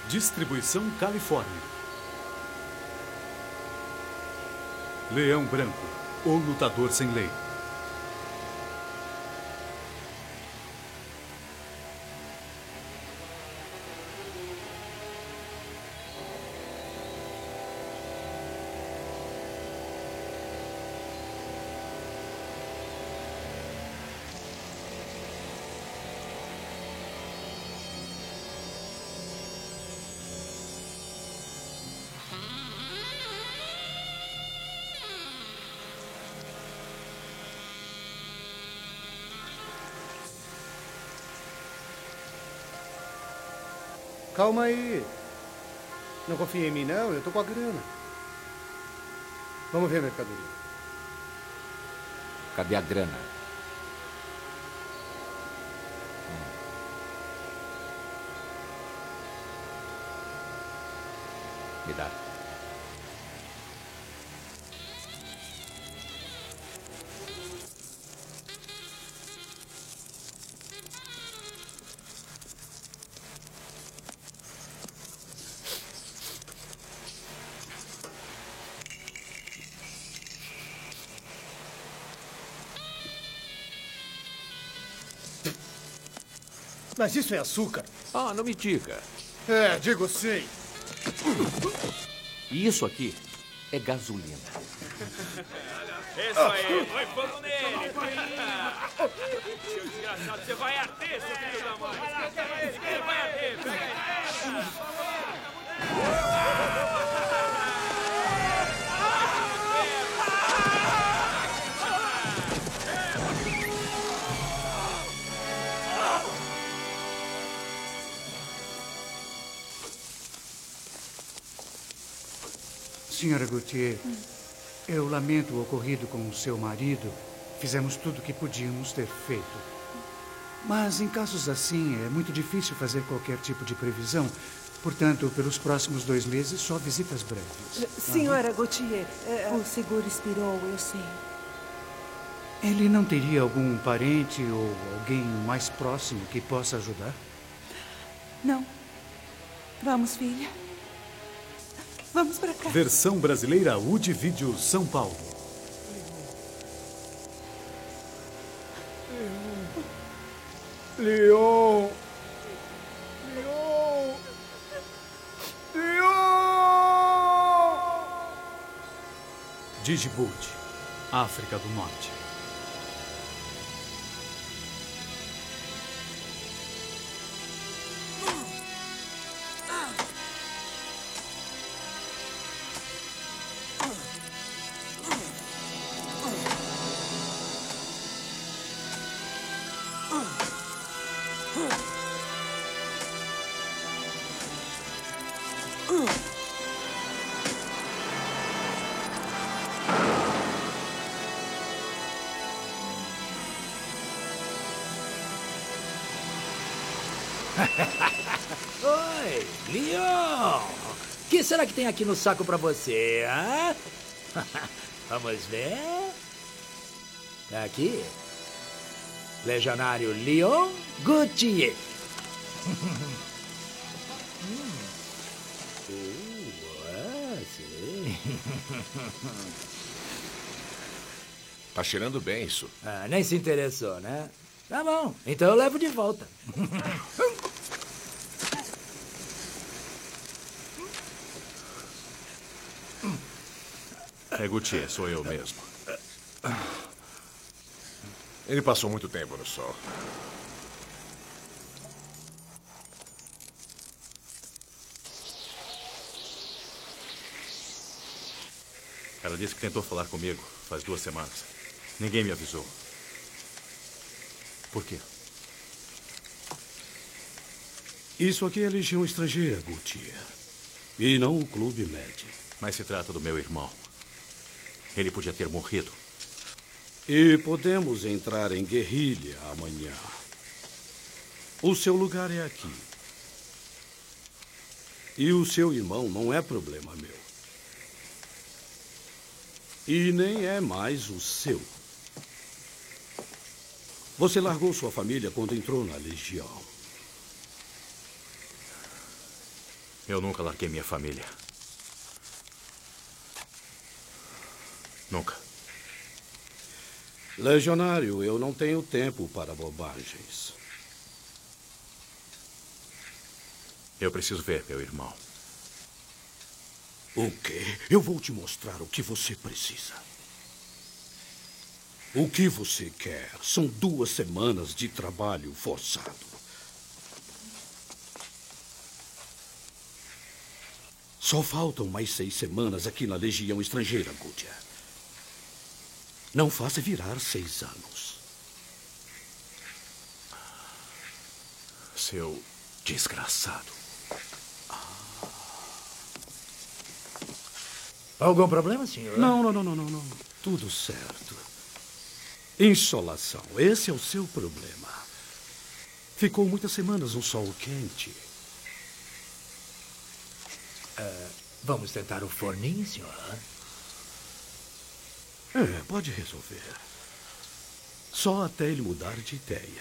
Distribuição Califórnia. Leão Branco, o lutador sem lei. Calma aí. Não confia em mim, não? Eu tô com a grana. Vamos ver a mercadoria. Cadê a grana? Me dá. Mas isso é açúcar. Ah, não me diga. É, digo sim. E isso aqui é gasolina. Isso aí, põe fogo nele. Seu desgraçado, você vai arder, seu filho da mãe. Ele vai arder, pega ele. Senhora Gauthier, eu lamento o ocorrido com o seu marido. Fizemos tudo o que podíamos ter feito. Mas em casos assim, é muito difícil fazer qualquer tipo de previsão. Portanto, pelos próximos 2 meses, só visitas breves. Senhora Gauthier, o seguro expirou, eu sei. Ele não teria algum parente ou alguém mais próximo que possa ajudar? Não. Vamos, filha. Vamos pra cá. Versão brasileira UD Vídeo São Paulo. Leon! Leon! Leon! Djibouti, África do Norte. Oi, Leon! O que será que tem aqui no saco pra você, hã? Vamos ver. Tá aqui. Legionário Leon Gauthier. Sim. Tá cheirando bem isso. Ah, nem se interessou, né? Tá bom, então eu levo de volta. É, Gauthier, sou eu mesmo. Ele passou muito tempo no sol. Ela disse que tentou falar comigo faz 2 semanas. Ninguém me avisou. Por quê? Isso aqui é Legião Estrangeira, Gauthier. E não o Clube Med. Mas se trata do meu irmão. Ele podia ter morrido. E podemos entrar em guerrilha amanhã. O seu lugar é aqui. E o seu irmão não é problema meu. E nem é mais o seu. Você largou sua família quando entrou na Legião. Eu nunca larguei minha família. Nunca. Legionário, eu não tenho tempo para bobagens. Eu preciso ver meu irmão. O quê? Eu vou te mostrar o que você precisa. O que você quer são 2 semanas de trabalho forçado. Só faltam mais 6 semanas aqui na Legião Estrangeira, Goodyear. Não faça virar 6 anos. Seu desgraçado. Algum problema, senhor? Não. Tudo certo. Insolação. Esse é o seu problema. Ficou muitas semanas no sol quente. Vamos tentar o forninho, senhor? Pode resolver. Só até ele mudar de ideia.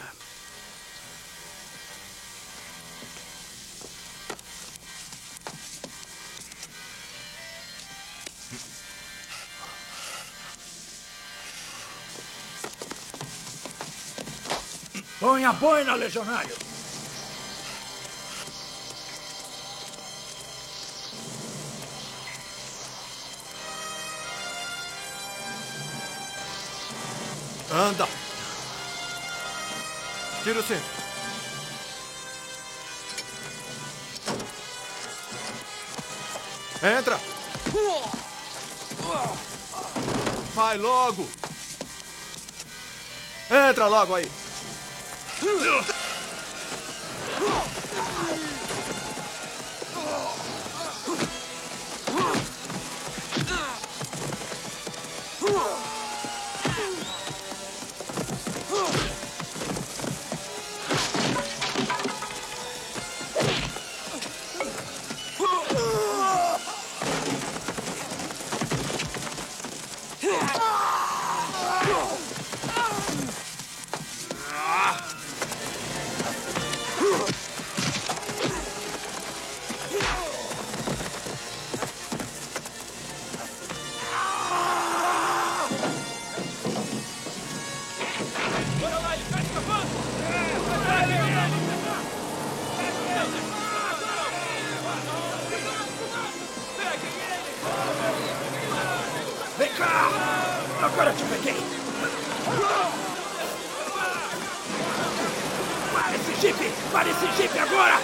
Põe a boina, legionário! Anda! Tira o cinto. Entra! Vai logo! Entra logo aí! Vem cá! Agora te peguei! Para esse jipe! Para esse jipe agora!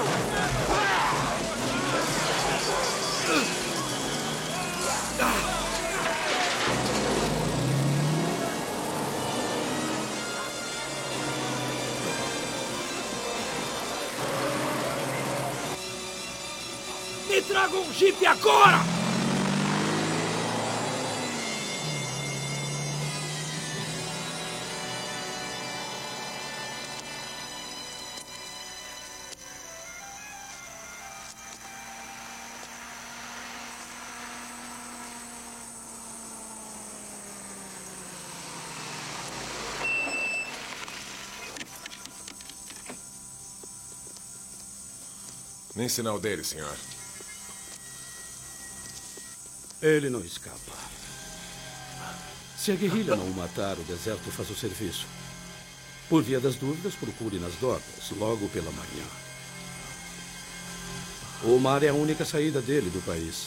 Me traga um jipe agora! Nem sinal dele, senhor. Ele não escapa. Se a guerrilha não o matar, o deserto faz o serviço. Por via das dúvidas, procure nas docas, logo pela manhã. O mar é a única saída dele do país.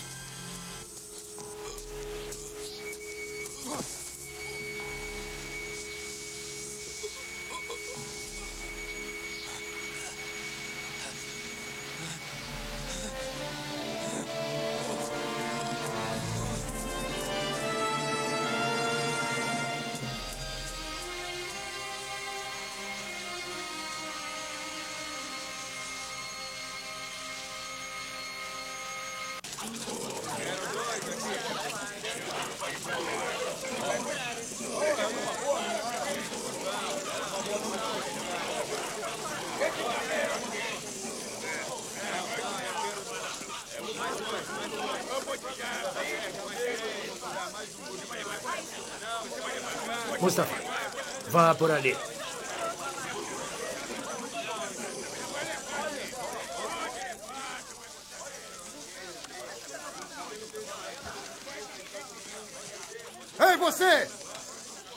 Mustafa, vá por ali.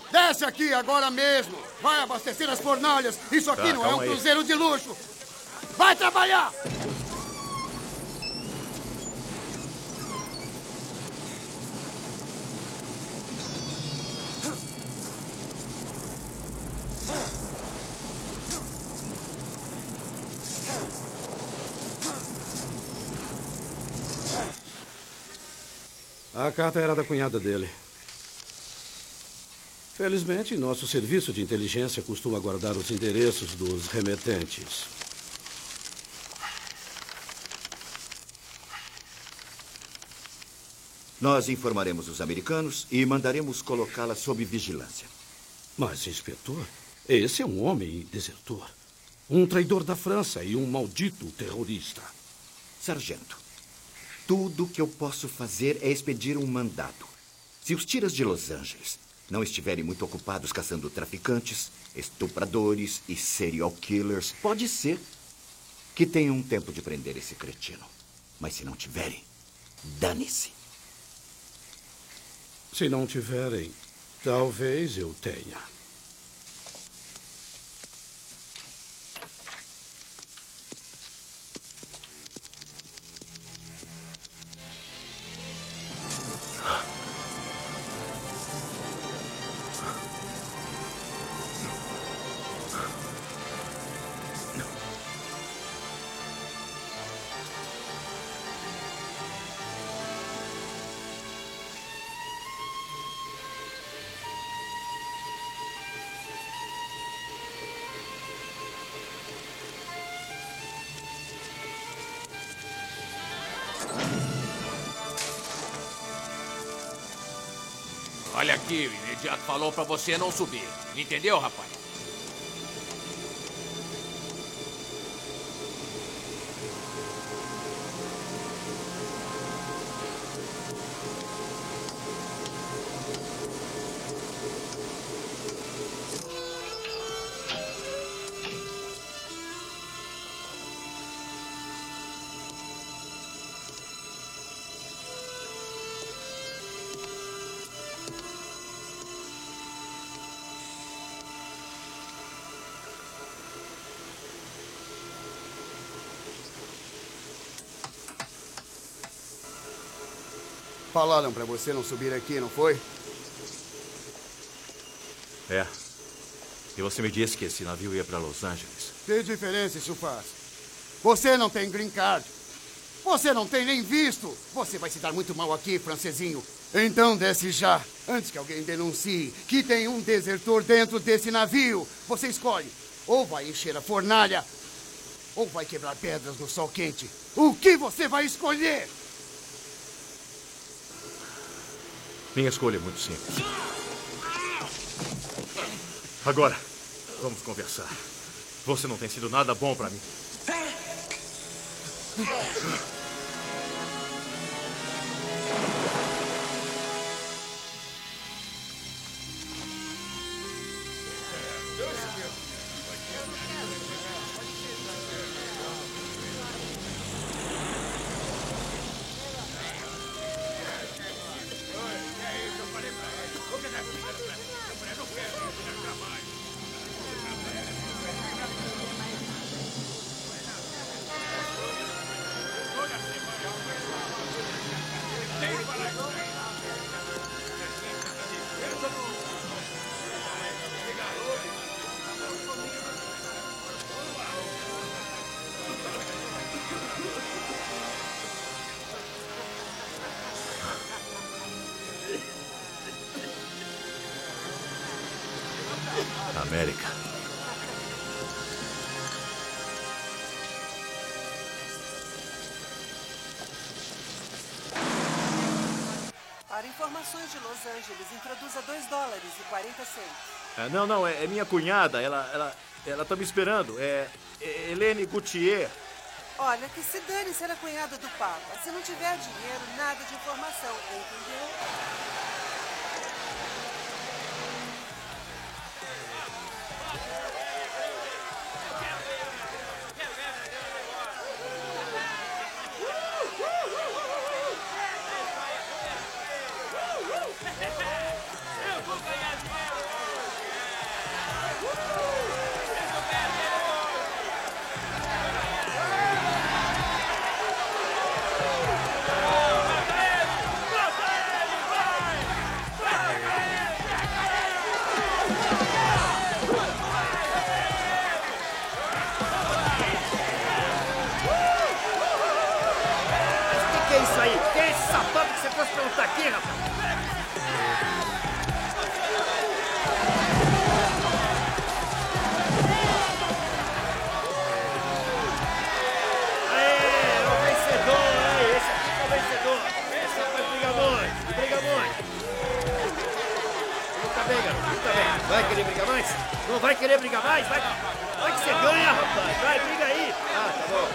Desce aqui agora mesmo. Vai abastecer as fornalhas. Isso aqui não é um cruzeiro de luxo. Vai trabalhar! A carta era da cunhada dele. Felizmente, nosso serviço de inteligência costuma guardar os endereços dos remetentes. Nós informaremos os americanos e mandaremos colocá-la sob vigilância. Mas, inspetor, esse é um homem desertor. Um traidor da França e um maldito terrorista. Sargento, tudo que eu posso fazer é expedir um mandado. Se os tiras de Los Angeles não estiverem muito ocupados caçando traficantes, estupradores e serial killers, pode ser que tenham um tempo de prender esse cretino. Mas se não tiverem, dane-se. Se não tiverem, talvez eu tenha. Olha aqui, o imediato falou pra você não subir. Entendeu, rapaz? Falaram pra você não subir aqui, não foi? É. E você me disse que esse navio ia para Los Angeles. Que diferença isso faz? Você não tem green card. Você não tem nem visto. Você vai se dar muito mal aqui, francesinho. Então desce já, antes que alguém denuncie que tem um desertor dentro desse navio. Você escolhe. Ou vai encher a fornalha, ou vai quebrar pedras no sol quente. O que você vai escolher? Minha escolha é muito simples. Agora, vamos conversar. Você não tem sido nada bom para mim. América. Para informações de Los Angeles, introduza $2,40. Não, é minha cunhada. Ela tá me esperando. É Helene Gauthier. Olha, que se dane ser a cunhada do Papa. Se não tiver dinheiro, nada de informação, entendeu? Eu vou ganhar dinheiro! Luta bem, garoto. Luta bem. Vai querer brigar mais? Não vai querer brigar mais? Vai que você ganha, rapaz. Vai, briga aí. Ah, tá bom.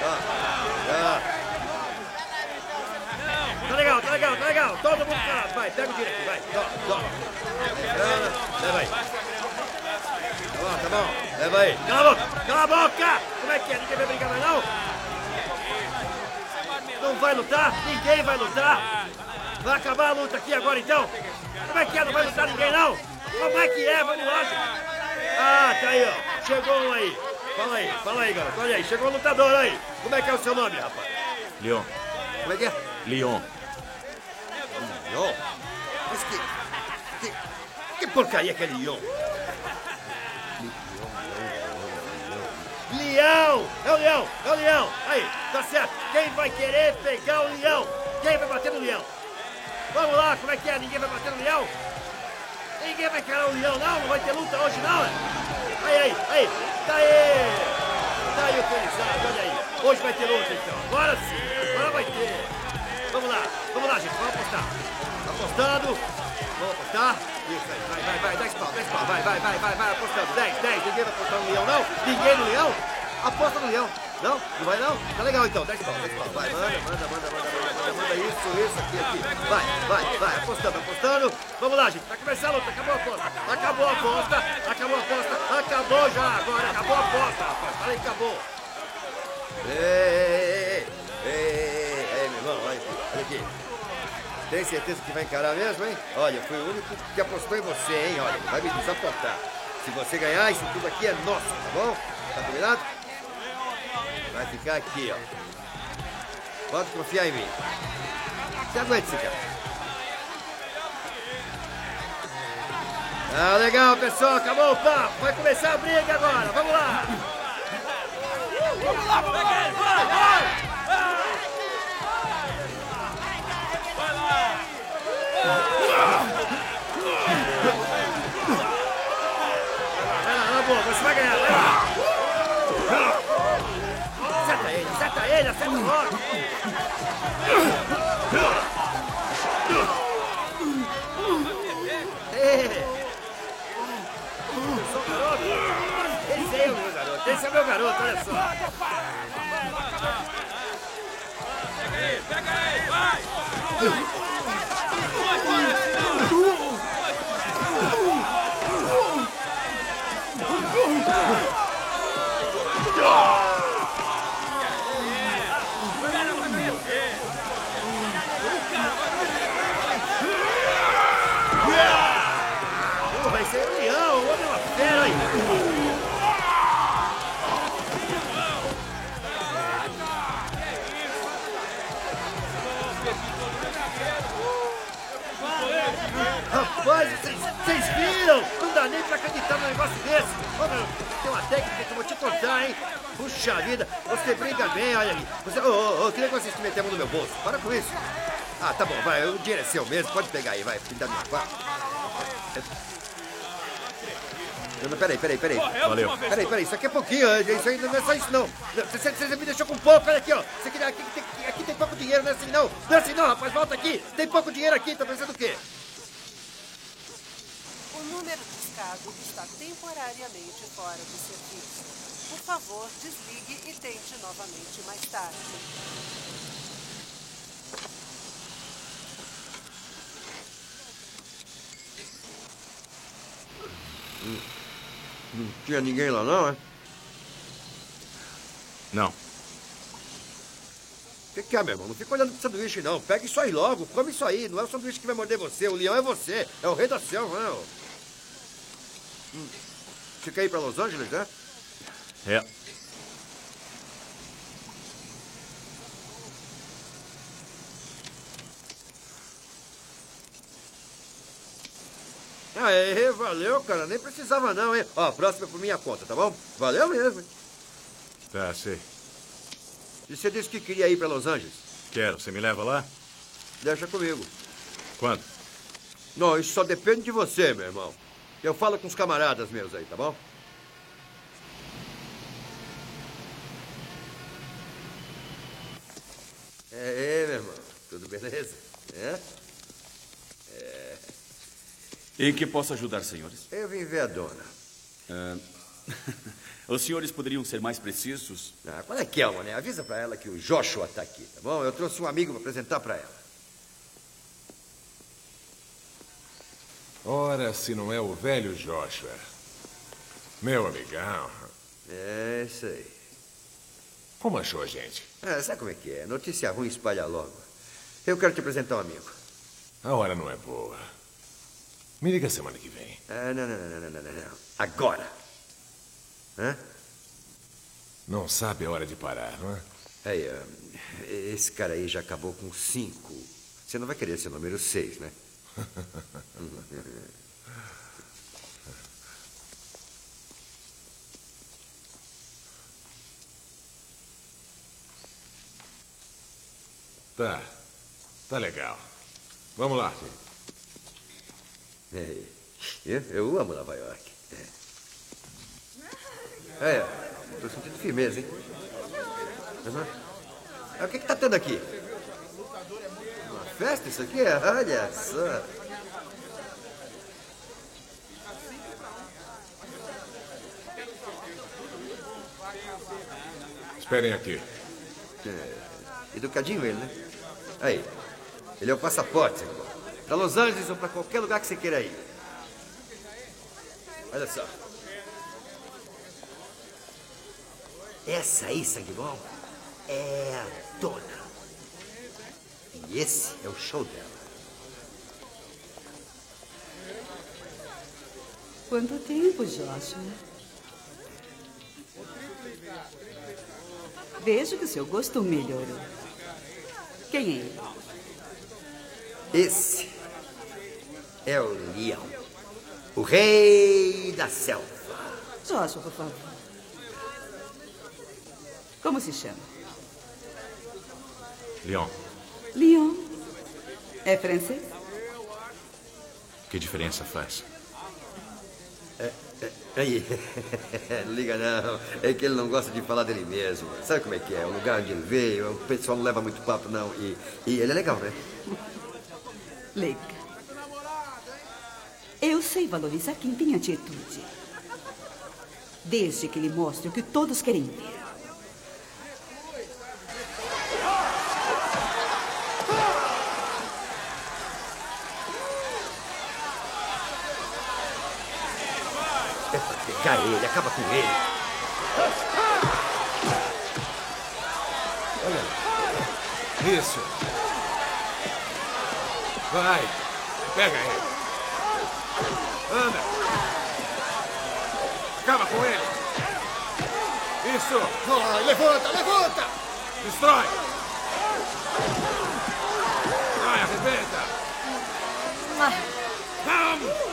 Tá legal. Todo mundo calado. Vai, pega o dinheiro aqui, vai. Toma. Leva aí. Tá bom. Leva aí. Cala a boca! Como é que é? Ninguém vai brigar mais, não? Não vai lutar? Ninguém vai lutar? Vai acabar a luta aqui agora, então? Como é que é? Não vai lutar ninguém, não? Como é que é? Vamos lá. Ah, tá aí, ó. Chegou um aí. Fala aí, garoto. Olha aí, chegou um lutador aí. Como é que é o seu nome, rapaz? Leon. Como é que é? Leon. Leon? Mas que porcaria que é Leon? Leão! É o leão! Aí, tá certo. Quem vai querer pegar o leão? Quem vai bater no leão? Vamos lá, como é que é? Ninguém vai bater no leão? Ninguém vai encarar o leão, não? Não vai ter luta hoje, não? Aí. Tá aí o felizado, olha aí. Hoje vai ter luta, então. Agora sim, agora vai ter. Vamos lá, gente, vamos apostar. Apostando. Vamos apostar. Isso aí, vai, 10 pau. Vai, apostando. 10. Ninguém vai apostar no leão, não? Ninguém no leão? Aposta no leão. Não vai não? Tá legal então, 10 pau. Vai, manda isso aqui. Vai, apostando. Vamos lá, gente, vai começar a luta, acabou a aposta. Acabou já agora, acabou a aposta, rapaz. Falei que acabou. Ei, meu irmão, olha aqui. Tem certeza que vai encarar mesmo, hein? Olha, fui o único que apostou em você, hein? Olha, vai me desapontar. Se você ganhar, isso tudo aqui é nosso, tá bom? Tá combinado? Vai ficar aqui, ó. Pode confiar em mim. Você aguenta esse cara. Ah, legal, pessoal. Acabou o papo. Vai começar a briga agora. Vamos lá. Pega ele, vai! Vai lá! Vai lá, boa. Você vai ganhar. Vai lá. Acerta ele, acerta logo. Sou garoto. Esse é o meu garoto. Esse é o meu garoto, olha só. Pega ele, vai! Vai ser o leão, o homem é uma fera aí. Rapaz, vocês viram? Não dá nem pra acreditar num negócio desse. Ô, meu, tem uma técnica que eu vou te contar, hein? Puxa vida, você brinca bem, olha ali. Eu queria que vocês se metem a mão no meu bolso. Para com isso. Ah, tá bom, vai, o dinheiro é seu mesmo. Pode pegar aí, vai. Vai. Não, peraí. Valeu. Peraí, isso aqui é pouquinho, isso aí não é só isso, não. Você me deixou com pouco, olha aqui, ó. Aqui tem pouco dinheiro, não é assim, não. Não é assim, não, rapaz, volta aqui. Tem pouco dinheiro aqui, tá pensando o quê? O número discado está temporariamente fora de serviço. Por favor, desligue e tente novamente mais tarde. Não tinha ninguém lá, não, é? Não. O que é, meu irmão? Não fica olhando pro sanduíche, não. Pega isso aí logo, come isso aí. Não é o sanduíche que vai morder você. O leão é você. É o rei da selva, não. Você quer ir pra Los Angeles, né? É. Aê, valeu, cara. Nem precisava não, hein? Ó, a próxima é por minha conta, tá bom? Valeu mesmo, hein? Tá, sei. E você disse que queria ir pra Los Angeles? Quero. Você me leva lá? Deixa comigo. Quando? Não, isso só depende de você, meu irmão. Eu falo com os camaradas meus aí, tá bom? Meu irmão. Tudo beleza? Em que posso ajudar, senhores? Eu vim ver a dona. Os senhores poderiam ser mais precisos? Qual é que é, mané? Avisa pra ela que o Joshua tá aqui, tá bom? Eu trouxe um amigo pra apresentar pra ela. Ora, se não é o velho Joshua. Meu amigão. É, isso aí. Como achou a gente? Sabe como é que é? Notícia ruim espalha logo. Eu quero te apresentar um amigo. A hora não é boa. Me liga semana que vem. Não. Agora. Hã? Não sabe a hora de parar, não é? Aí, esse cara aí já acabou com 5. Você não vai querer ser o número 6, né? Tá legal. Vamos lá. Eu amo Nova York. Tô sentindo firmeza, hein? O que tá tendo aqui? Uma festa isso aqui? Olha só. Esperem aqui. Educadinho ele, né? Aí. Ele é o passaporte, irmão. Pra Los Angeles ou pra qualquer lugar que você queira ir. Olha só. Essa aí, sangue bom, é a dona. E esse é o show dela. Quanto tempo, Joshua? Vejo que o seu gosto melhorou. Quem é ele? Esse é o leão. O rei da selva. Joshua, por favor. Como se chama? Leon. Leon. É francês? Que diferença faz? Aí, não liga não. É que ele não gosta de falar dele mesmo. Sabe como é que é? O lugar onde ele veio, o pessoal não leva muito papo, não. E ele é legal, né? Legal. Eu sei valorizar quem tem atitude. Desde que ele mostre o que todos querem ver. É pra pegar ele, acaba com ele. Olha. Isso. Vai. Pega ele. Anda. Acaba com ele. Isso. Vai, levanta, levanta. Destrói. Vai, arrebenta. Vamos.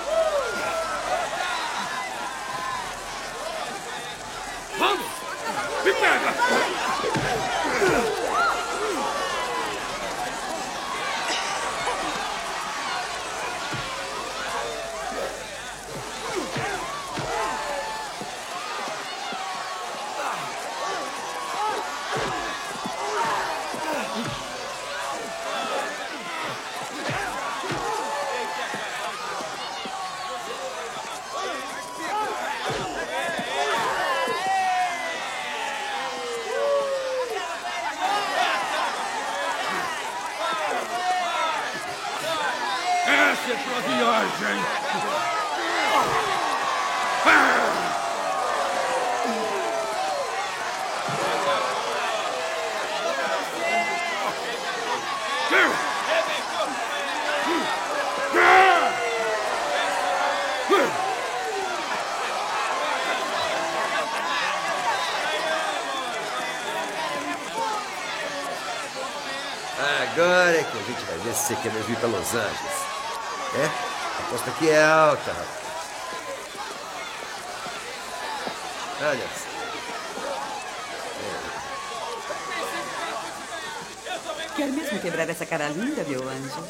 Vamos! Me pega! Essa é tua viagem! Agora é que a gente vai ver se você quer me vir pra Los Angeles. É? A aposta aqui é alta, rapaz. Olha só. Quer mesmo quebrar essa cara linda, meu anjo?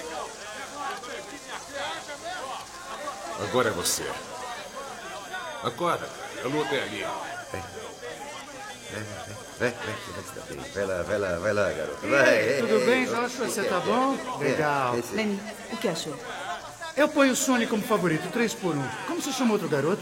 Agora é você. Acorda, a luta é ali. Vai lá, garoto. Vai. Tudo bem, Joshua? Você tá bom? Legal. Lenny, o que achou? Eu ponho o Sony como favorito, 3 por 1. Como se chama outro garoto?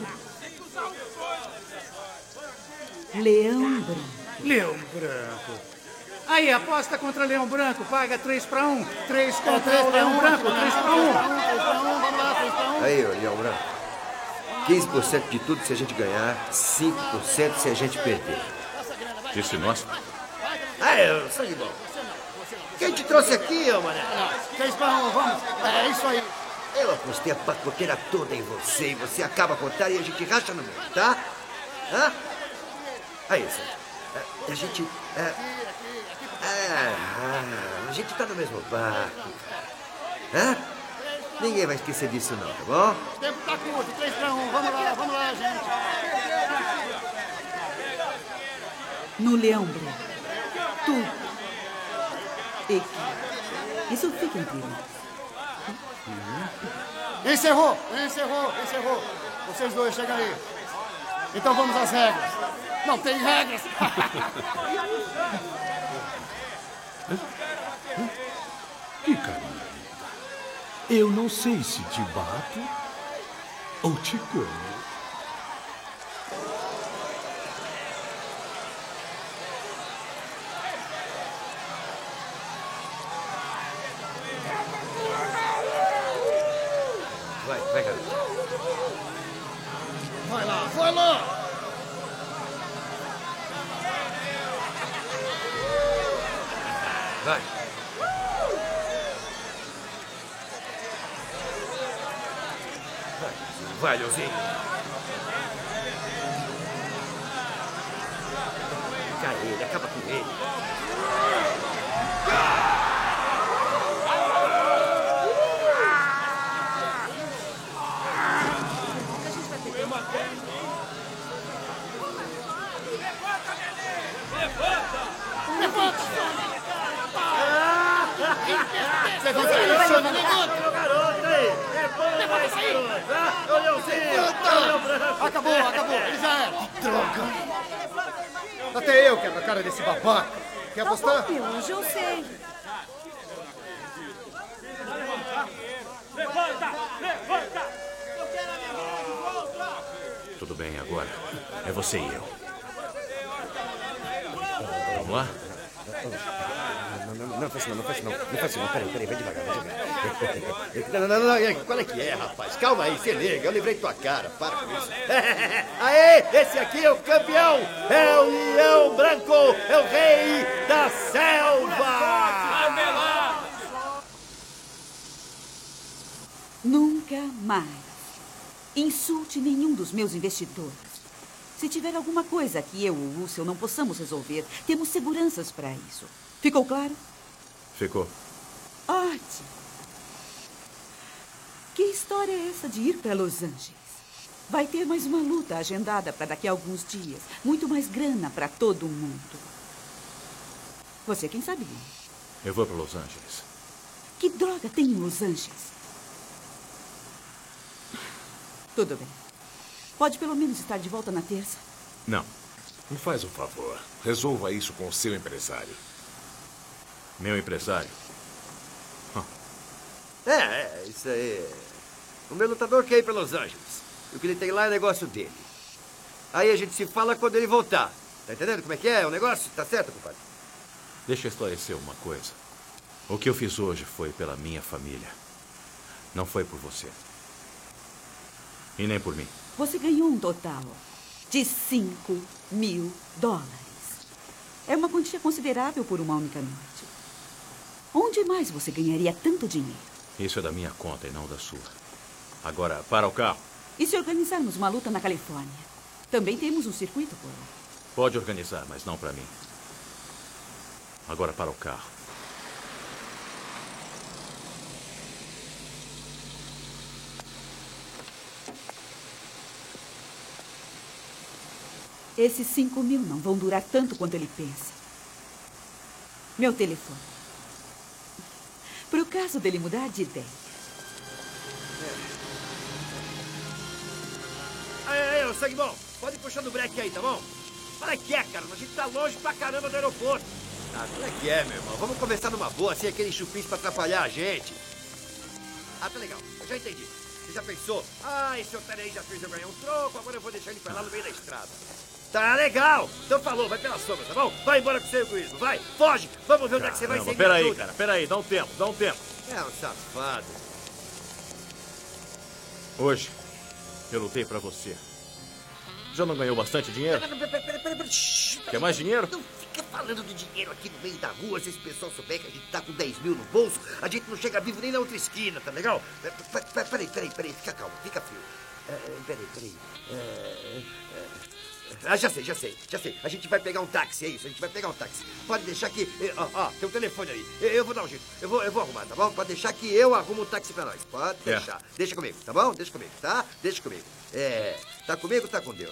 Leão Branco. Leão Branco. Aí, aposta contra Leão Branco. Paga 3 para 1. 3 contra o Leão Branco. 3 para 1. Vamos lá, 3 para 1. Aí, ô Leão Branco. 15% de tudo se a gente ganhar, 5% se a gente perder. Esse nosso? Aí, sangue bom. Quem te trouxe aqui, ô mané? 3 para 1, vamos. É isso aí. Eu apostei a pacoteira toda em você e você acaba a contar e a gente racha no meio, tá? Hã? Aí, Sandy. A gente... a gente tá no mesmo barco. Hã? Ninguém vai esquecer disso não, tá bom? O tempo tá curto, 3 para 1. Vamos lá, gente. No Leão Branco. Tudo. Equipe. Isso fica entre nós. Encerrou. Vocês dois, chegam aí. Então vamos às regras. Não tem regras. Que carinha. Eu não sei se te bato ou te como. Vai, garoto. Vai lá. Vai. Vai, Leozinho. Cai ele, acaba com ele. Você vai sair, Sônia, levanta! Meu garoto aí! É bom mais garoto! Ah, ô Leãozinho! Acabou, ele já era! Que droga! Até eu quebro a cara desse babaca! Quer apostar? Tá bom, meu anjo, eu sei. Levanta! Tudo bem, agora é você e eu. Vamos lá? Não faz isso não. Peraí, vai devagar. Não, qual é que é, rapaz? Calma aí, se liga, eu livrei tua cara, para com isso. Aê, esse aqui é o campeão, é o Leão Branco, é o rei da selva! Nunca mais insulte nenhum dos meus investidores. Se tiver alguma coisa que eu ou o Russell não possamos resolver, temos seguranças para isso. Ficou claro? Ficou. Ótimo. Que história é essa de ir para Los Angeles? Vai ter mais uma luta agendada para daqui a alguns dias. Muito mais grana para todo mundo. Você quem sabe? Eu vou para Los Angeles. Que droga tem em Los Angeles? Tudo bem. Pode pelo menos estar de volta na terça? Não. Me faz um favor. Resolva isso com o seu empresário. Meu empresário? Isso aí. O meu lutador quer ir para Los Angeles. O que ele tem lá é negócio dele. Aí a gente se fala quando ele voltar. Tá entendendo como é que é o negócio? Tá certo, compadre? Deixa eu esclarecer uma coisa. O que eu fiz hoje foi pela minha família. Não foi por você. E nem por mim. Você ganhou um total de $5.000. É uma quantia considerável por uma única noite. Onde mais você ganharia tanto dinheiro? Isso é da minha conta e não da sua. Agora, para o carro. E se organizarmos uma luta na Califórnia? Também temos um circuito por lá. Pode organizar, mas não para mim. Agora para o carro. Esses 5.000 não vão durar tanto quanto ele pensa. Meu telefone. Para o caso dele mudar de ideia. Aí, sangue bom, pode ir puxando o breque aí, tá bom? Para que é, cara? A gente tá longe pra caramba do aeroporto. Qual é que é, meu irmão? Vamos começar numa boa, sem aqueles chupins pra atrapalhar a gente. Ah, tá legal. Eu já entendi. Você já pensou? Ah, esse otário aí já fez eu ganhar um troco, agora eu vou deixar ele pra lá no meio da estrada. Tá legal. Então falou, vai pela sombra, tá bom? Vai embora com o seu egoísmo, vai. Foge. Vamos ver onde é que você vai sem Peraí, cara, peraí. Dá um tempo. É um safado. Hoje, eu lutei pra você. Já não ganhou bastante dinheiro? Peraí. Quer mais dinheiro? Não fica falando de dinheiro aqui no meio da rua. Se esse pessoal souber que a gente tá com 10 mil no bolso, a gente não chega vivo nem na outra esquina, tá legal? Peraí. Fica calmo, fica frio. Peraí. Já sei. A gente vai pegar um táxi, é isso. A gente vai pegar um táxi. Pode deixar que... tem um telefone aí. Eu vou dar um jeito. Eu vou arrumar, tá bom? Pode deixar que eu arrumo um táxi pra nós. Pode deixar. Deixa comigo, tá bom? Deixa comigo, tá? Deixa comigo. Tá comigo, tá com Deus.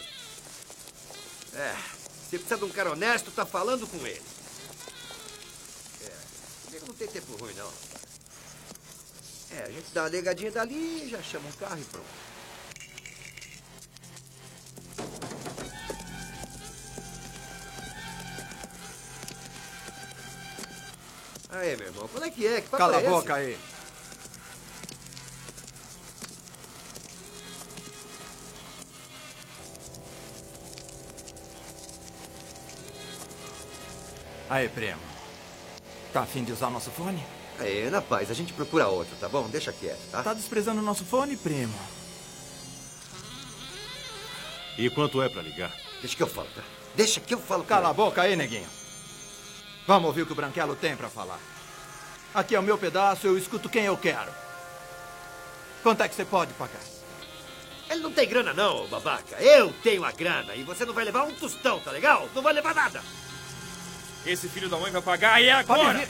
Se precisa de um cara honesto, tá falando com ele. Comigo não tem tempo ruim, não. A gente dá uma ligadinha dali, já chama um carro e pronto. Aí, meu irmão, quando é que é? Que papo Cala é a esse? boca aí. Aí, primo. Tá afim de usar o nosso fone? Aí, na paz, a gente procura outro, tá bom? Deixa quieto, tá? Tá desprezando o nosso fone, primo? E quanto é pra ligar? Deixa que eu falo, tá? Deixa que eu falo. Cala a boca aí, neguinho. Vamos ouvir o que o Branquelo tem pra falar. Aqui é o meu pedaço, eu escuto quem eu quero. Quanto é que você pode pagar? Ele não tem grana não, babaca. Eu tenho a grana e você não vai levar um tostão, tá legal? Não vai levar nada. Esse filho da mãe vai pagar e é agora!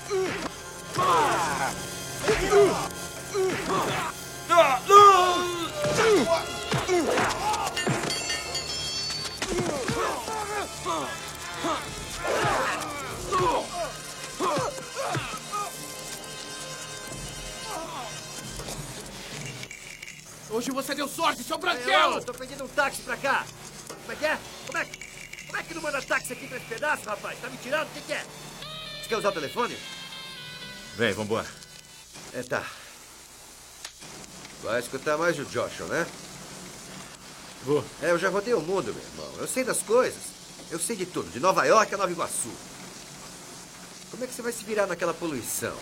Hoje você deu sorte, seu Branquelo! Tô pedindo um táxi pra cá. Como é que é? Como é que não manda táxi aqui pra esse pedaço, rapaz? Tá me tirando? O que é? Você quer usar o telefone? Vem, vambora. Tá. Vai escutar mais o Joshua, né? Vou. Eu já rodei o mundo, meu irmão. Eu sei das coisas. Eu sei de tudo. De Nova York a Nova Iguaçu. Como é que você vai se virar naquela poluição?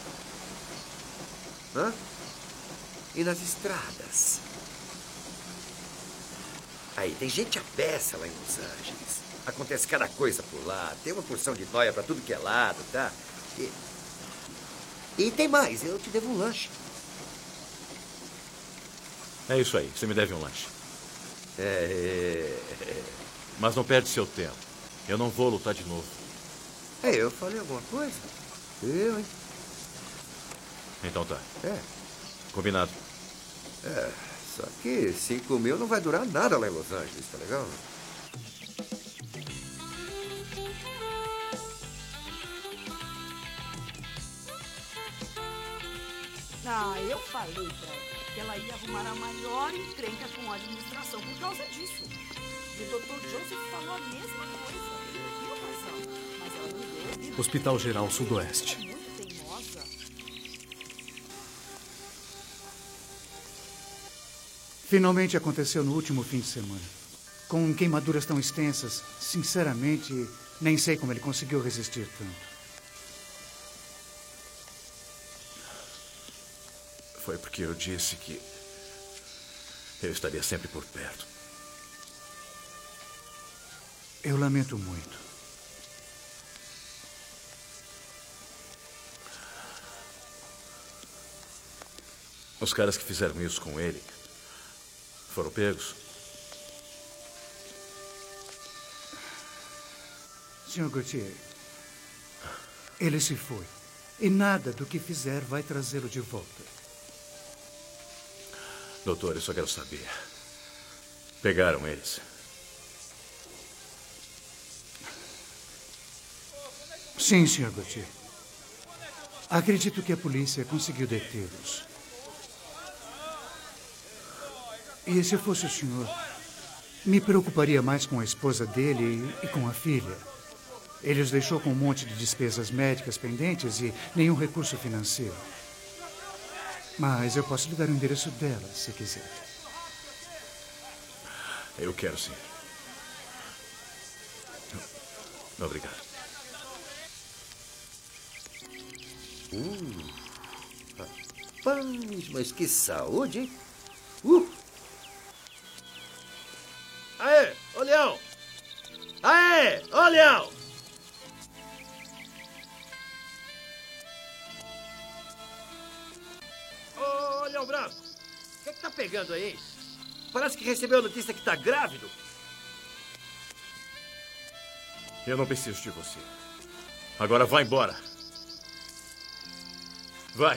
Hã? E nas estradas? Aí, tem gente à beça lá em Los Angeles. Acontece cada coisa por lá. Tem uma porção de nóia pra tudo que é lado, tá? E tem mais. Eu te devo um lanche. É isso aí. Você me deve um lanche. Mas não perde seu tempo. Eu não vou lutar de novo. Eu falei alguma coisa? Eu, hein? Então tá. Combinado. Só que 5 mil não vai durar nada lá em Los Angeles, tá legal? Eu falei pra ela que ela ia arrumar a maior encrenca com a administração por causa disso. E o Dr. Joseph falou a mesma coisa. Ele viu razão, mas ela não deu ouvido. Hospital Geral Sudoeste. Muito teimosa. Finalmente aconteceu no último fim de semana. Com queimaduras tão extensas, sinceramente, nem sei como ele conseguiu resistir tanto. Foi porque eu disse que eu estaria sempre por perto. Eu lamento muito. Os caras que fizeram isso com ele foram pegos. Sr. Gauthier, ele se foi. E nada do que fizer vai trazê-lo de volta. Doutor, eu só quero saber. Pegaram eles? Sim, Sr. Gauthier. Acredito que a polícia conseguiu detê-los. E se eu fosse o senhor, me preocuparia mais com a esposa dele e com a filha. Ele os deixou com um monte de despesas médicas pendentes e nenhum recurso financeiro. Mas eu posso lhe dar o endereço dela, se quiser. Eu quero sim. Obrigado. Rapaz, mas que saúde, hein? Aê, ô Leão! Aê, ô Leão! Ô, Leão Branco, o que tá pegando aí, hein? Parece que recebeu a notícia que tá grávido. Eu não preciso de você. Agora vá embora. Vai.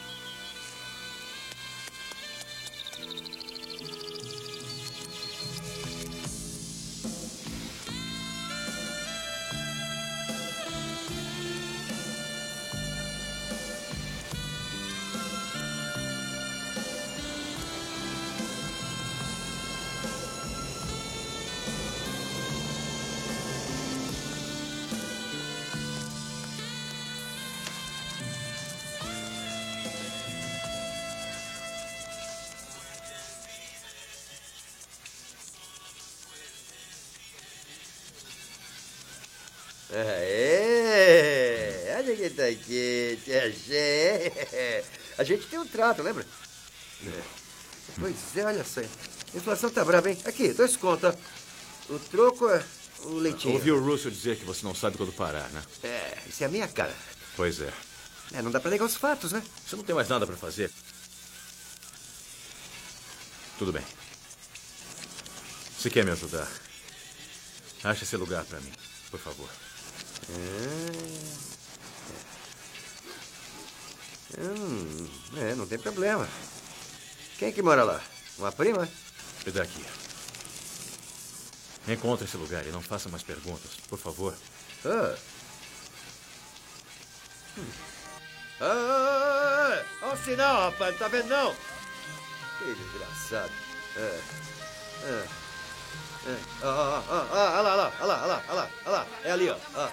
Olha quem tá aqui, tia Gê. A gente tem um trato, lembra? Pois é, olha só. A inflação tá brava, hein? Aqui, 2 contas. O troco é o leitinho. Ouvi o Russell dizer que você não sabe quando parar, né? Isso é a minha cara. Pois é. Não dá pra negar os fatos, né? Você não tem mais nada pra fazer? Tudo bem. Se quer me ajudar, ache esse lugar pra mim, por favor. Não tem problema. Quem é que mora lá? Uma prima? E daqui? Encontre esse lugar e não faça mais perguntas, por favor. Olha o sinal, rapaz. Não tá vendo, não? Que desgraçado. Olha lá. É ali, ó.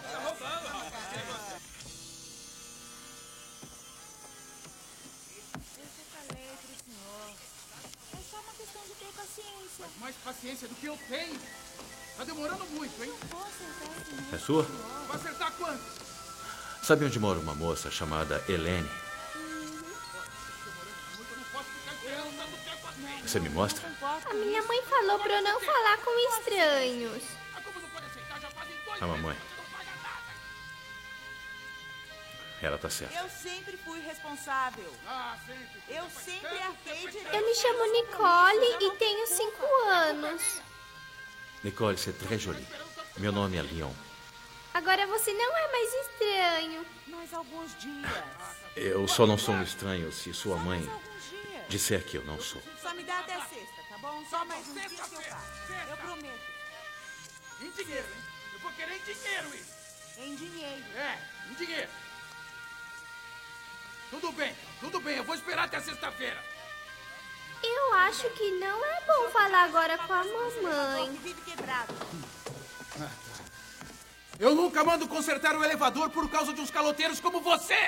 Mais paciência do que eu tenho. Tá demorando muito, hein? É sua? Vai acertar quanto? Sabe onde mora uma moça chamada Helene? Você me mostra? A minha mãe falou pra eu não falar com estranhos. A mamãe. Ela tá certa. Eu sempre fui responsável. Eu sempre arquei direito. Eu me chamo Nicole e tenho 5 anos. Nicole, c'est très jolie. Meu nome é Leon. Agora você não é mais estranho. Mas alguns dias. Eu só não sou um estranho se sua mãe disser que eu não sou. Só me dá até sexta, tá bom? Só mais um dia que eu faço. Eu prometo. Em dinheiro, hein? Eu vou querer em dinheiro isso. Em dinheiro. Em dinheiro. Tudo bem. Eu vou esperar até sexta-feira. Eu acho que não é bom falar agora com a mamãe. Vive quebrado. Eu nunca mando consertar o elevador por causa de uns caloteiros como você!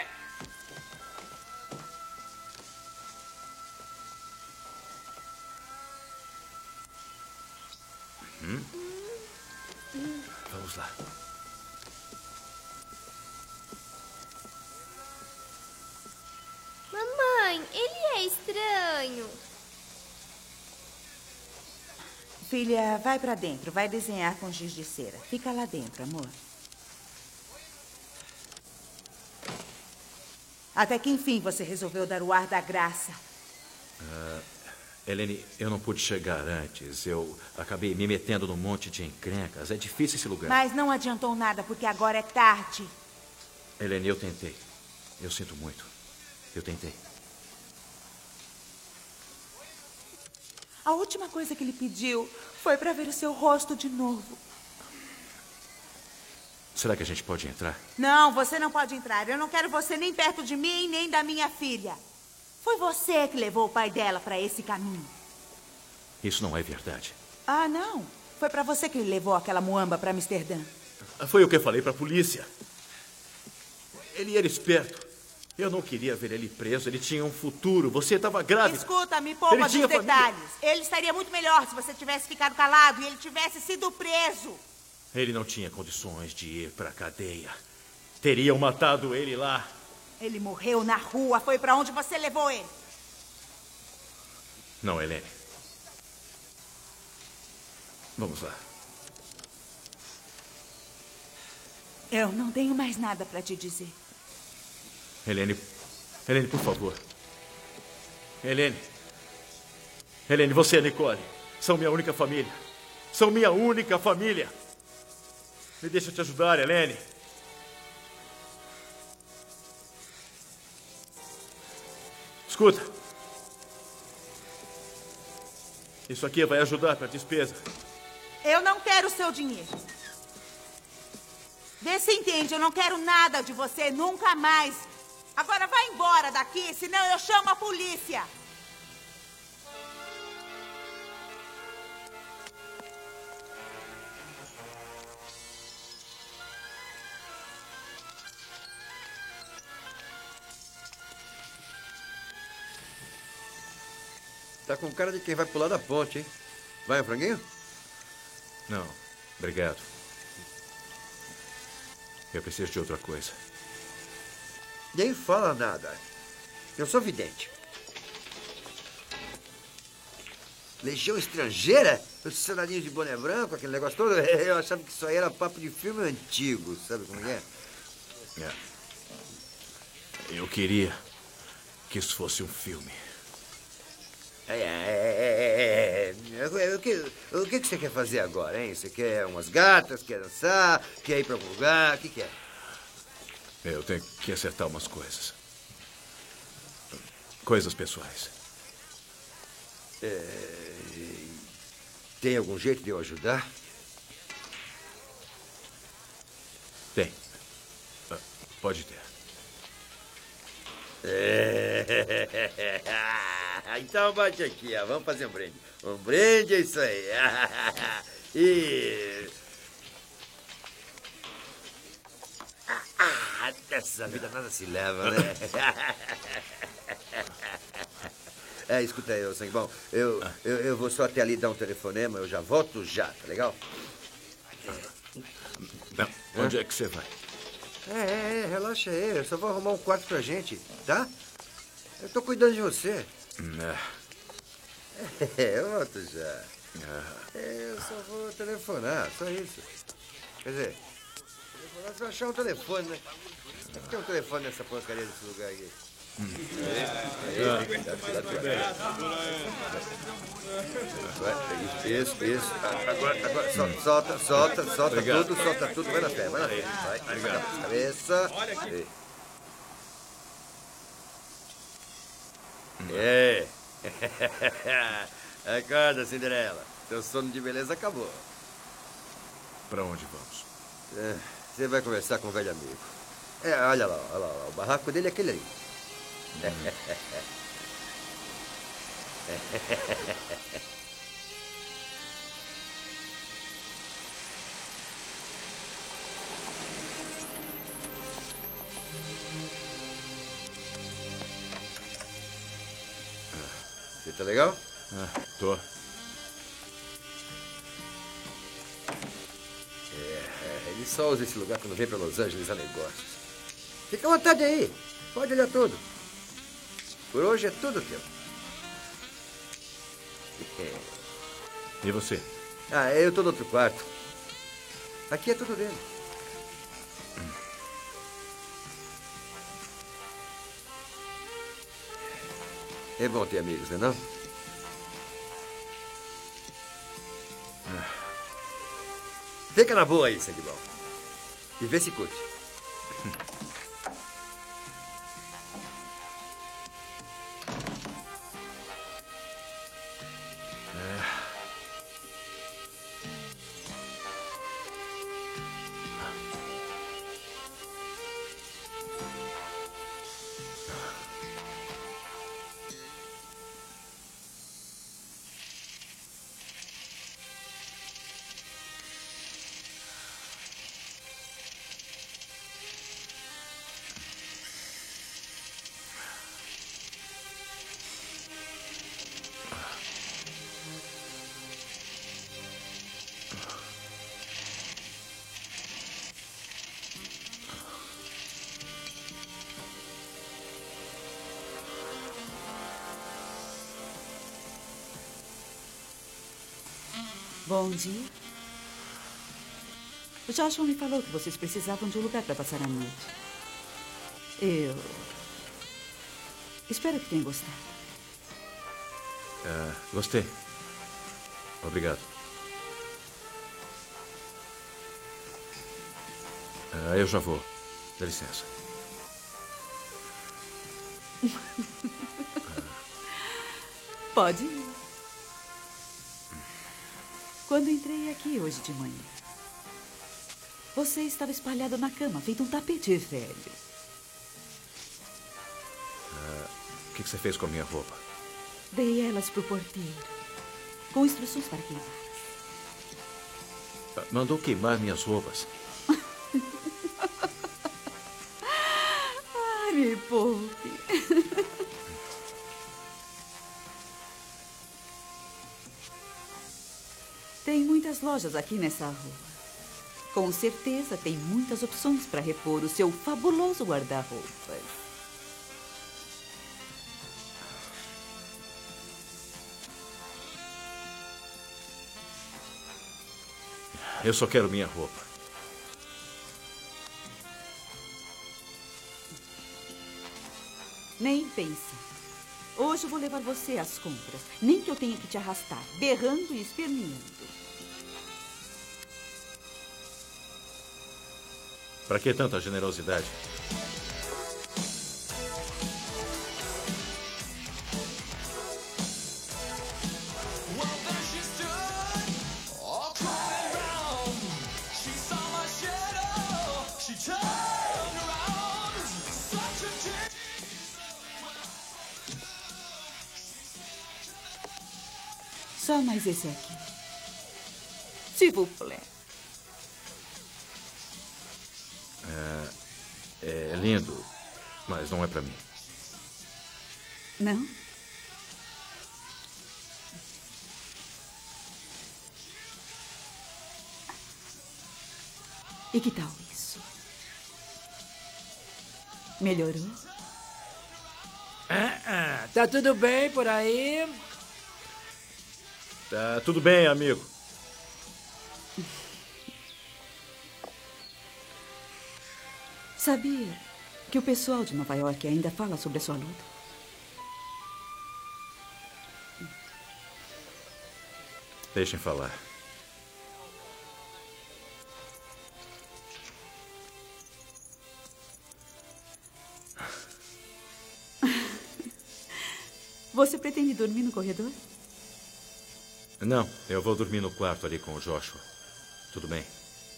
Vamos lá. Mamãe, ele é estranho. Filha, vai pra dentro. Vai desenhar com giz de cera. Fica lá dentro, amor. Até que enfim você resolveu dar o ar da graça. Helene, eu não pude chegar antes. Eu acabei me metendo num monte de encrencas. É difícil esse lugar. Mas não adiantou nada, porque agora é tarde. Helene, eu tentei. Eu sinto muito. Eu tentei. A última coisa que ele pediu foi pra ver o seu rosto de novo. Será que a gente pode entrar? Não, você não pode entrar. Eu não quero você nem perto de mim, nem da minha filha. Foi você que levou o pai dela pra esse caminho. Isso não é verdade. Ah, não. Foi pra você que ele levou aquela muamba pra Amsterdã. Foi o que eu falei pra polícia. Ele era esperto. Eu não queria ver ele preso. Ele tinha um futuro. Você estava grávida. Escuta, me poupa dos detalhes. Ele estaria muito melhor se você tivesse ficado calado e ele tivesse sido preso. Ele não tinha condições de ir para a cadeia. Teriam matado ele lá. Ele morreu na rua. Foi para onde você levou ele? Não, Helene. Vamos lá. Eu não tenho mais nada para te dizer. Helene, por favor. Helene, você e a Nicole são minha única família. São minha única família. Me deixa te ajudar, Helene. Escuta. Isso aqui vai ajudar para a despesa. Eu não quero o seu dinheiro. Vê se entende, eu não quero nada de você, nunca mais. Agora vai embora daqui, senão eu chamo a polícia. Tá com cara de quem vai pular da ponte, hein? Vai, um franguinho? Não, obrigado. Eu preciso de outra coisa. Nem fala nada. Eu sou vidente. Legião estrangeira? Os soldadinhos de boné branco, aquele negócio todo? Eu achava que isso aí era papo de filme antigo, sabe como é? Eu queria que isso fosse um filme. O que você quer fazer agora, hein? Você quer umas gatas, quer dançar, quer ir pra algum lugar, o que é? Eu tenho que acertar umas coisas. Coisas pessoais. Tem algum jeito de eu ajudar? Tem. Pode ter. Então bate aqui, ó. Vamos fazer um brinde. Um brinde é isso aí. E... Essa vida nada se leva, né? Escuta aí, sangue bom. Eu vou só até ali dar um telefonema, eu já volto já, tá legal? Não, onde é que você vai? Relaxa aí, eu só vou arrumar um quarto pra gente, tá? Eu tô cuidando de você. Eu volto já. Eu só vou telefonar, só isso. Quer dizer, telefonar se eu achar um telefone, né? Tem um telefone nessa porcaria desse lugar aqui. Isso. Agora, solta tudo, vai na fé, vai. Cabeça. Acorda, Cinderela. Teu sono de beleza acabou. Pra onde vamos? Você vai conversar com um velho amigo. Olha lá, o barraco dele é aquele ali. Você tá legal? Tô. Ele só usa esse lugar quando vem pra Los Angeles a negócios. Fica à vontade aí. Pode olhar tudo. Por hoje é tudo teu. E você? Eu tô no outro quarto. Aqui é tudo dele. É bom ter amigos, não é não? Fica na boa aí, sangue bom. E vê se curte. Bom dia. O Joshua me falou que vocês precisavam de um lugar para passar a noite. Eu espero que tenha gostado. Gostei. Obrigado. Eu já vou. Dá licença. Pode ir. Quando entrei aqui hoje de manhã, você estava espalhado na cama, feito um tapete velho. O que você fez com a minha roupa? Dei elas pro porteiro, com instruções para queimar. Mandou queimar minhas roupas. Ai, me poupe. Tem muitas lojas aqui nessa rua. Com certeza tem muitas opções para repor o seu fabuloso guarda-roupas. Eu só quero minha roupa. Nem pense. Hoje eu vou levar você às compras. Nem que eu tenha que te arrastar, berrando e esperneando. Para que tanta generosidade? Só mais esse aqui. S'il vous plaît. É lindo, mas não é para mim. Não? E que tal isso? Melhorou? Tá tudo bem por aí? Tá tudo bem, amigo. Sabia que o pessoal de Nova York ainda fala sobre a sua luta? Deixem falar. Você pretende dormir no corredor? Não, eu vou dormir no quarto ali com o Joshua. Tudo bem?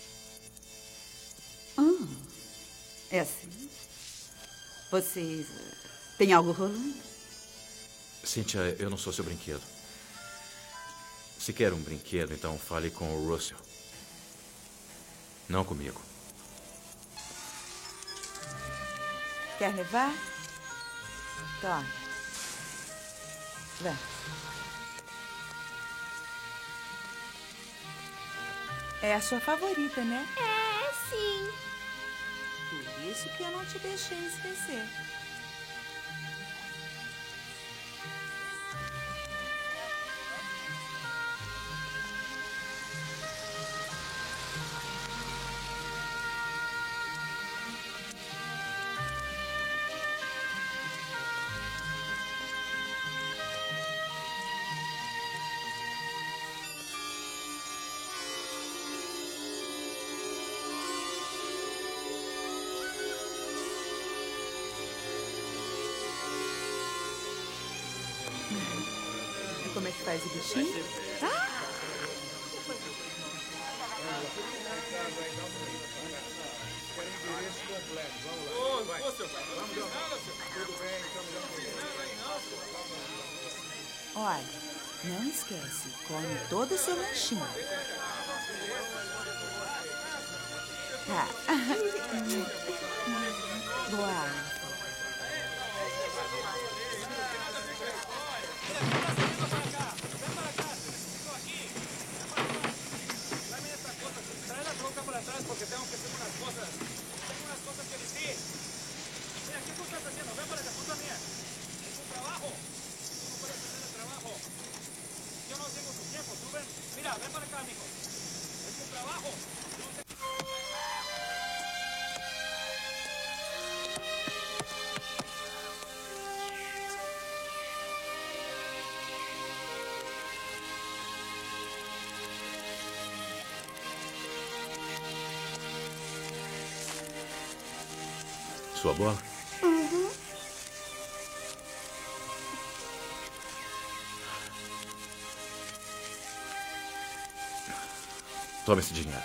É assim? Vocês têm algo rolando? Cynthia, eu não sou seu brinquedo. Se quer um brinquedo, então fale com o Russell. Não comigo. Quer levar? Tá. Vá. É a sua favorita, né? É, sim. Por isso que eu não te deixei esquecer. Como é que faz o bichinho? Olha, não esquece, come todo o seu lanchinho. Tá. Boa. Porque tengo que hacer unas cosas. Tengo unas cosas que decir. Mira, ¿qué tú estás haciendo? Ven para acá, tú también. Es un trabajo. Tú no puedes hacer el trabajo. Yo no tengo tu tiempo. Tú ven. Mira, ven para acá. Sua bola? Uhum. Tome esse dinheiro.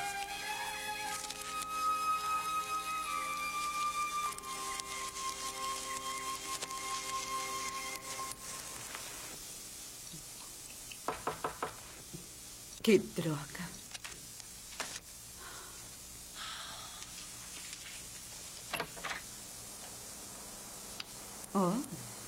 Que droga. Oh.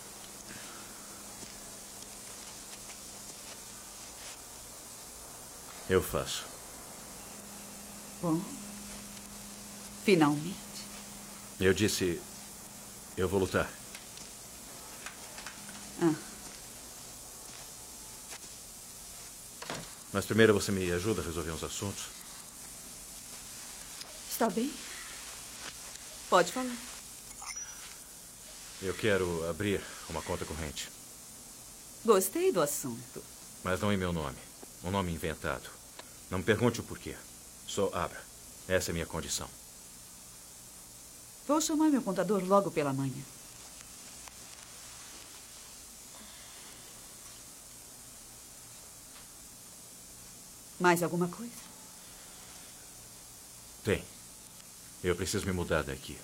Eu faço. Bom. Finalmente. Eu disse... Eu vou lutar. Ah. Mas primeiro você me ajuda a resolver uns assuntos. Está bem? Pode falar. Eu quero abrir uma conta corrente. Gostei do assunto. Mas não em meu nome. Um nome inventado. Não me pergunte o porquê. Só abra. Essa é a minha condição. Vou chamar meu contador logo pela manhã. Mais alguma coisa? Tem. Eu preciso me mudar daqui.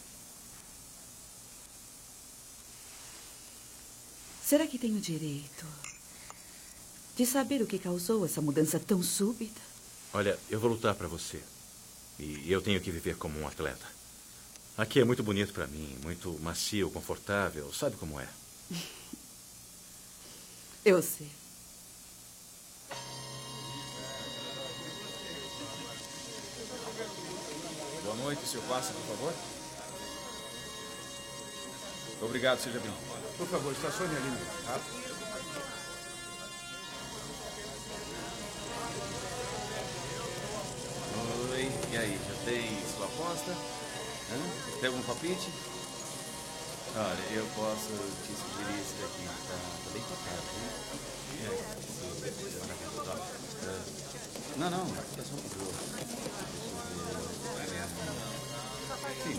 Será que tenho direito de saber o que causou essa mudança tão súbita? Olha, eu vou lutar para você. E eu tenho que viver como um atleta. Aqui é muito bonito para mim, muito macio, confortável. Sabe como é? Eu sei. Boa noite, senhor Passa, por favor. Obrigado, seja bem-vindo. Por favor, estacione ali, tá? Oi, e aí, já tem sua aposta? Hã? Tem algum palpite? Olha, eu posso te sugerir esse daqui, tá bem tocado, viu? Não, tá só um pouco. Sim.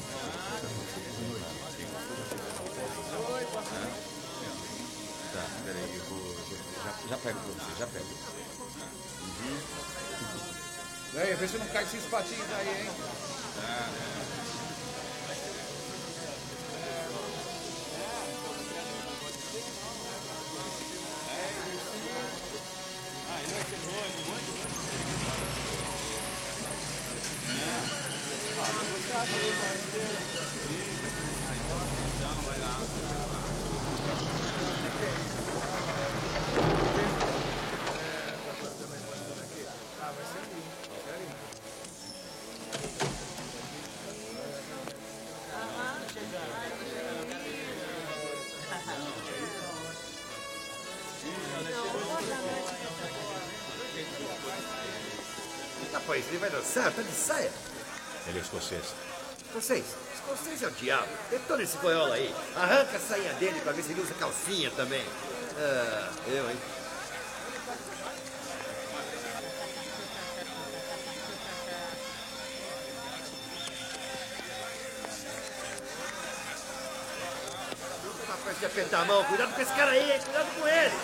Tá, peraí, eu vou já pego pra você, já pego. E aí, vê se não cai esses patinhos aí, hein? Rapaz, ele vai dançar? Tá de saia? Ele é escocês. Escocês? Escocês é o diabo. Detona esse boiola aí. Arranca a sainha dele pra ver se ele usa calcinha também. Ah, eu, hein? Rapaz, de apertar a mão. Cuidado com esse cara aí, hein? Cuidado com ele.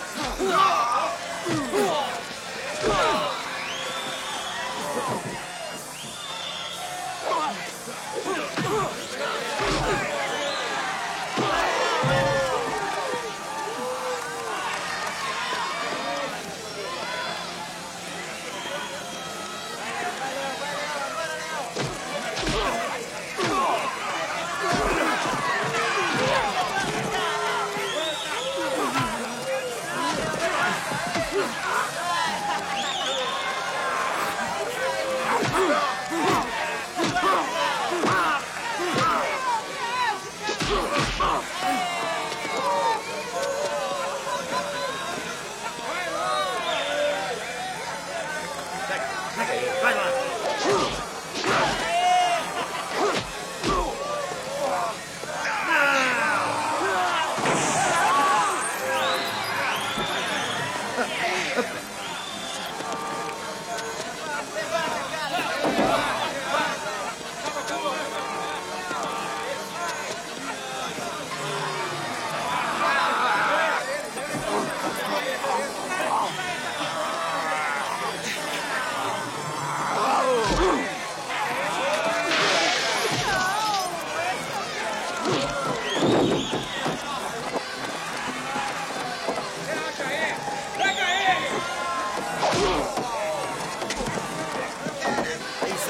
Vai lá.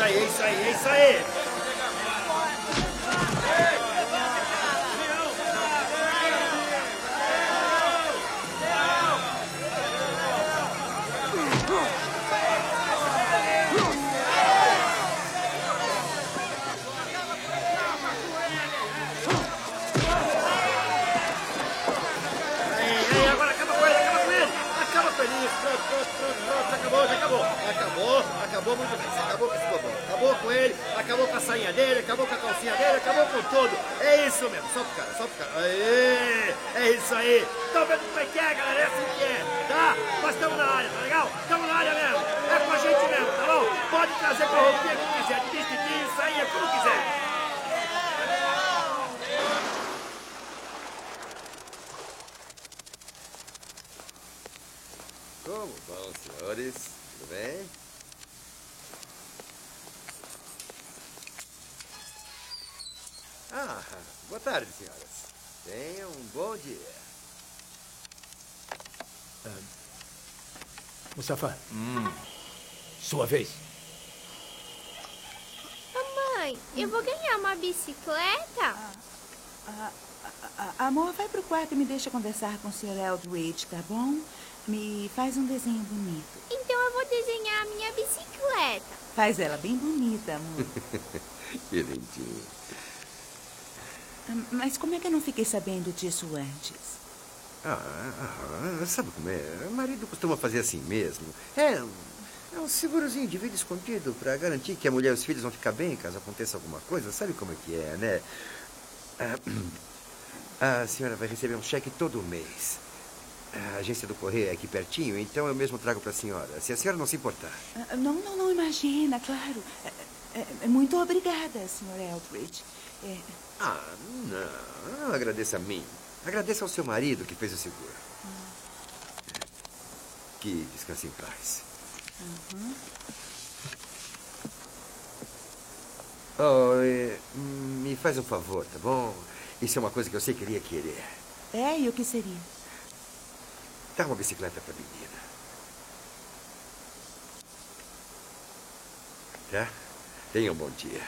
aí, é isso aí, é isso aí. Acabou muito bem. Você acabou com esse bobão. Acabou com ele, acabou com a sainha dele, acabou com a calcinha dele, acabou com tudo. É isso mesmo. Só pro cara, só pro cara. Aê, é isso aí. Estão vendo como é que é, galera? É assim que é, tá? Nós estamos na área, tá legal? Estamos na área mesmo. É com a gente mesmo, tá bom? Pode trazer com a roupinha que quiser, de vestidinho, sainha, como quiser. Como vão, senhores? Tudo bem? Ah, boa tarde, senhoras. Tenham um bom dia. Mustafa. Sua vez. Mamãe, eu vou ganhar uma bicicleta? Amor, vai pro quarto e me deixa conversar com o Sr. Eldridge, tá bom? Me faz um desenho bonito. Então eu vou desenhar a minha bicicleta. Faz ela bem bonita, amor. Que lindinho. Mas como é que eu não fiquei sabendo disso antes? Sabe como é? O marido costuma fazer assim mesmo. É um segurozinho de vida escondido para garantir que a mulher e os filhos vão ficar bem caso aconteça alguma coisa. Sabe como é que é, né? A senhora vai receber um cheque todo mês. A agência do correio é aqui pertinho, então eu mesmo trago para a senhora, se a senhora não se importar. Não, imagina, claro. Muito obrigada, Sr. Eldridge. Não agradeça a mim. Agradeça ao seu marido que fez o seguro. Que descanse em paz. Me faz um favor, tá bom? Isso é uma coisa que eu sei que ele ia querer. E o que seria? Dá uma bicicleta pra menina. Tá? Tenha um bom dia.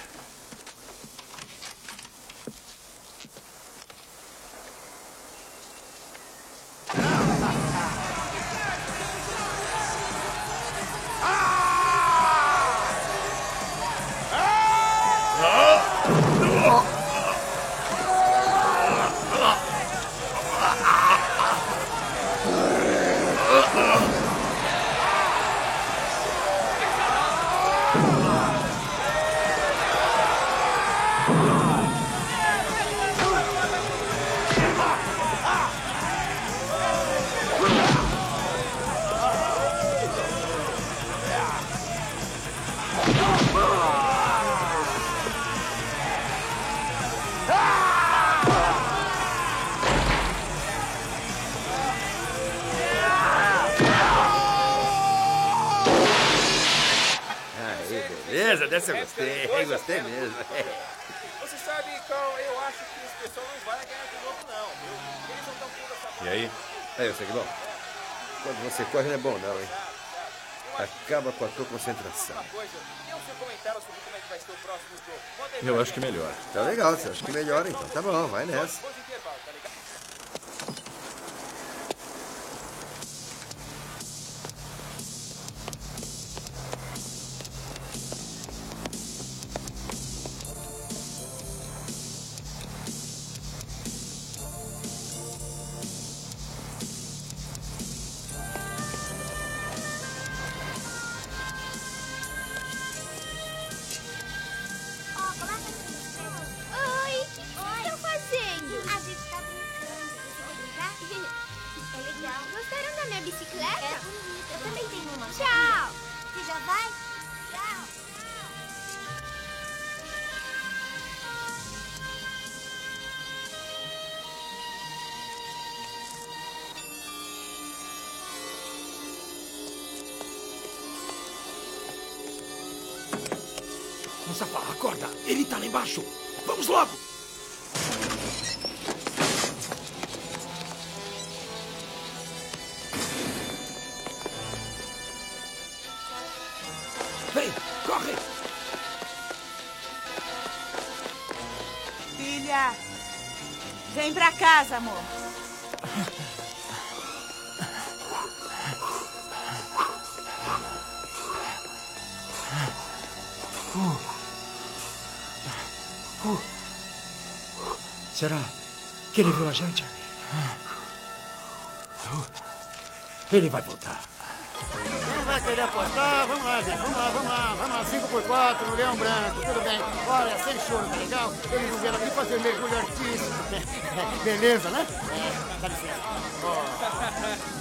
Dessa eu gostei, gostei mesmo. Você sabe, Carl, eu acho que esse pessoal não vai ganhar de novo, não, viu? Eles não estão toda essa... E aí? Eu sei que bom. Quando você corre não é bom, não, hein? Acaba com a tua concentração. Eu acho que melhora. Tá legal, você acha que melhora, então. Tá bom, vai nessa. Gostaram da minha bicicleta? É bonita. Eu também tenho uma. Tchau. Você já vai? Tchau. Mustafa, acorda. Ele tá lá embaixo. Vamos logo. Vem, corre! filha. Vem pra casa, amor. Será que ele viu a gente? Ele vai voltar. Quem vai querer apostar? Vamos lá, gente. Vamos lá. 5x4 no Leão Branco. Tudo bem. Olha, sem choro, tá legal? Eles vieram aqui fazer mergulho artístico. Beleza, né? Dá licença.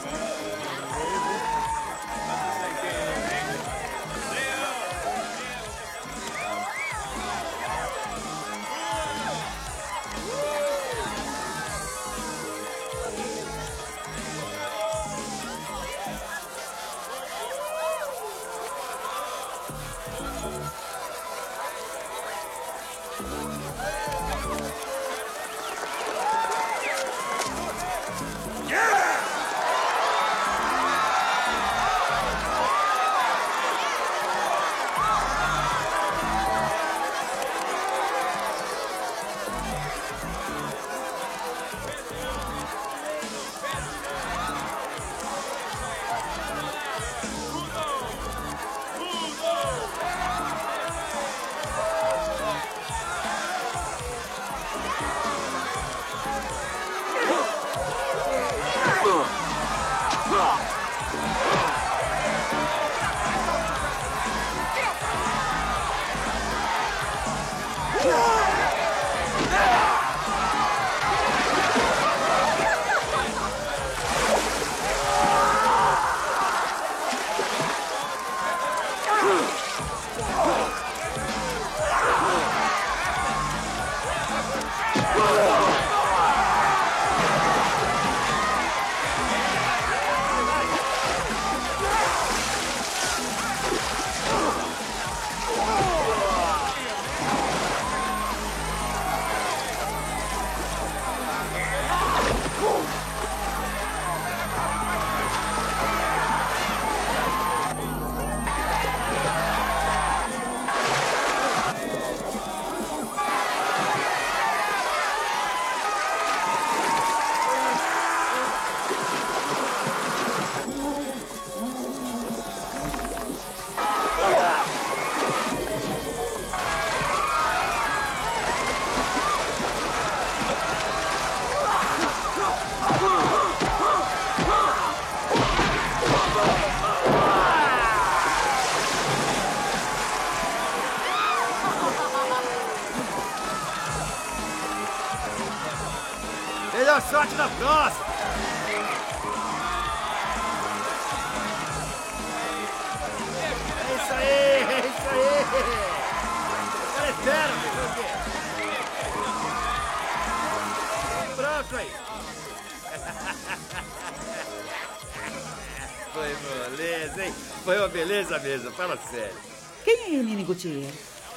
Melhor sorte na próxima! É isso aí! O cara é fera, meu Deus! Pronto aí! Foi beleza, hein? Foi uma beleza mesmo, fala sério. Quem é Hermine Gautier?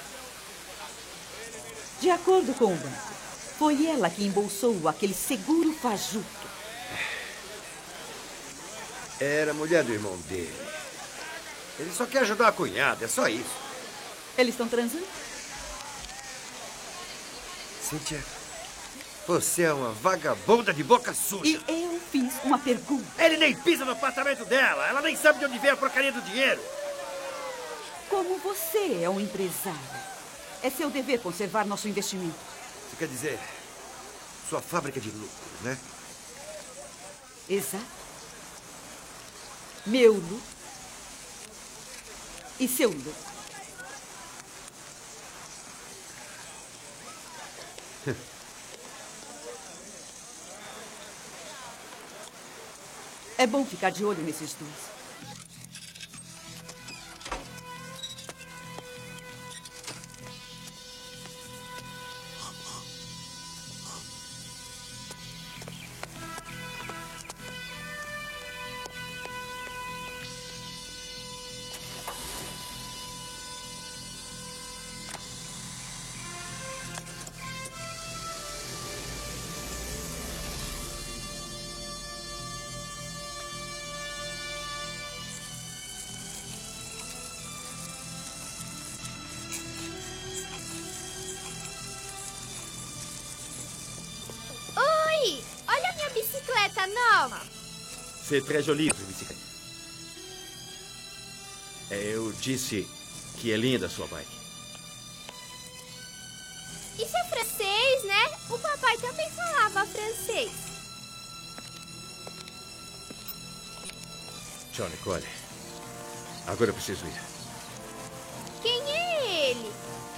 De acordo com o banco, foi ela que embolsou aquele seguro fajuto. Era a mulher do irmão dele. Ele só quer ajudar a cunhada, é só isso. Eles estão transando? Cíntia, você é uma vagabunda de boca suja. E eu fiz uma pergunta. Ele nem pisa no apartamento dela. Ela nem sabe de onde veio a porcaria do dinheiro. Como você é um empresário, é seu dever conservar nosso investimento. Você quer dizer, sua fábrica de lucro, né? Exato. Meu lucro e seu lucro. É bom ficar de olho nesses dois. Calma. C'est très joli, bicicleta. Eu disse que é linda a sua bike. Isso é francês, né? O papai também falava francês. Tchau, Nicole. Agora eu preciso ir. Quem é ele?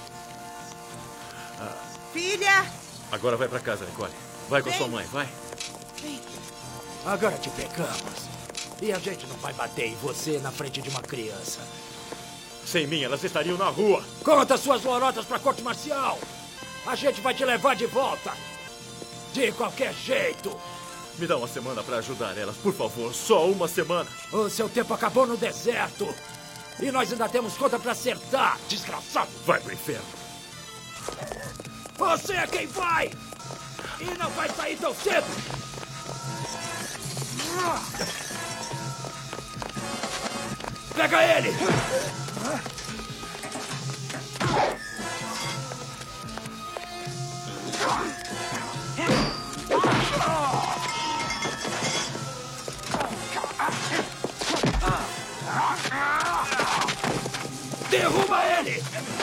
Filha! Agora vai pra casa, Nicole. Vai com sua mãe, vai. Agora te pegamos. E a gente não vai bater em você na frente de uma criança. Sem mim, elas estariam na rua. Conta suas lorotas pra corte marcial. A gente vai te levar de volta. De qualquer jeito. Me dá uma semana pra ajudar elas, por favor. Só uma semana. O seu tempo acabou no deserto. E nós ainda temos conta pra acertar, desgraçado. Vai pro inferno. Você é quem vai. E não vai sair tão cedo. Pega ele. Derruba ele!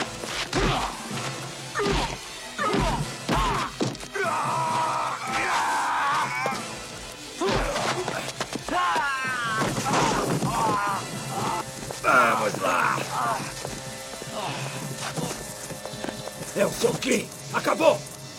Vamos lá! É o seu fim! Acabou!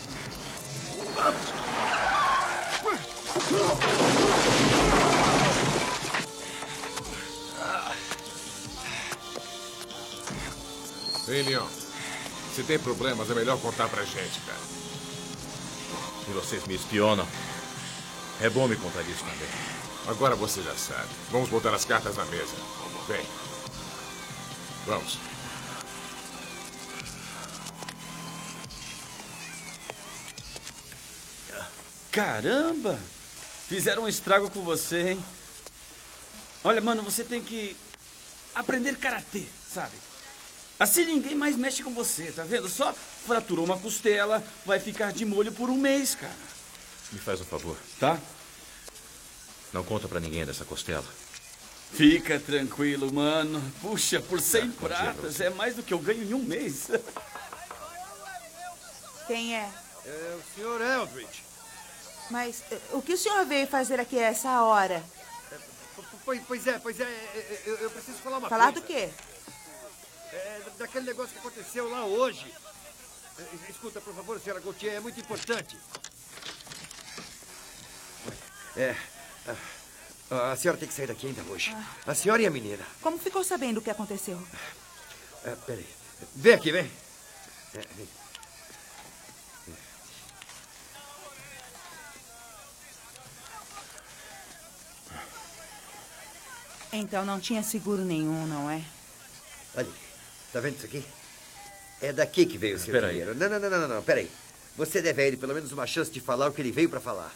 Ei, Leon. Se tem problemas, é melhor contar pra gente, cara. E vocês me espionam. É bom me contar isso também. Agora você já sabe. Vamos botar as cartas na mesa. Vem. Vamos. Caramba! Fizeram um estrago com você, hein? Olha, mano, você tem que aprender karatê, sabe? Assim ninguém mais mexe com você, tá vendo? Só fraturou uma costela, vai ficar de molho por um mês, cara. Me faz um favor. Tá? Não conta pra ninguém dessa costela. Fica tranquilo, mano. Puxa, por 100 pratas é mais do que eu ganho em um mês. Quem é? É o Sr. Eldridge. Mas o que o senhor veio fazer aqui a essa hora? Pois é. Eu preciso falar uma Falar coisa. do quê? Daquele negócio que aconteceu lá hoje. Escuta, por favor, senhora Gautier, é muito importante. A senhora tem que sair daqui ainda hoje. A senhora e a menina. Como ficou sabendo o que aconteceu? Peraí. Vem aqui, vem. Vem. Então não tinha seguro nenhum, não é? Olha aqui. Tá vendo isso aqui? É daqui que veio o seu dinheiro. Não. Peraí. Você deve a ele pelo menos uma chance de falar o que ele veio pra falar.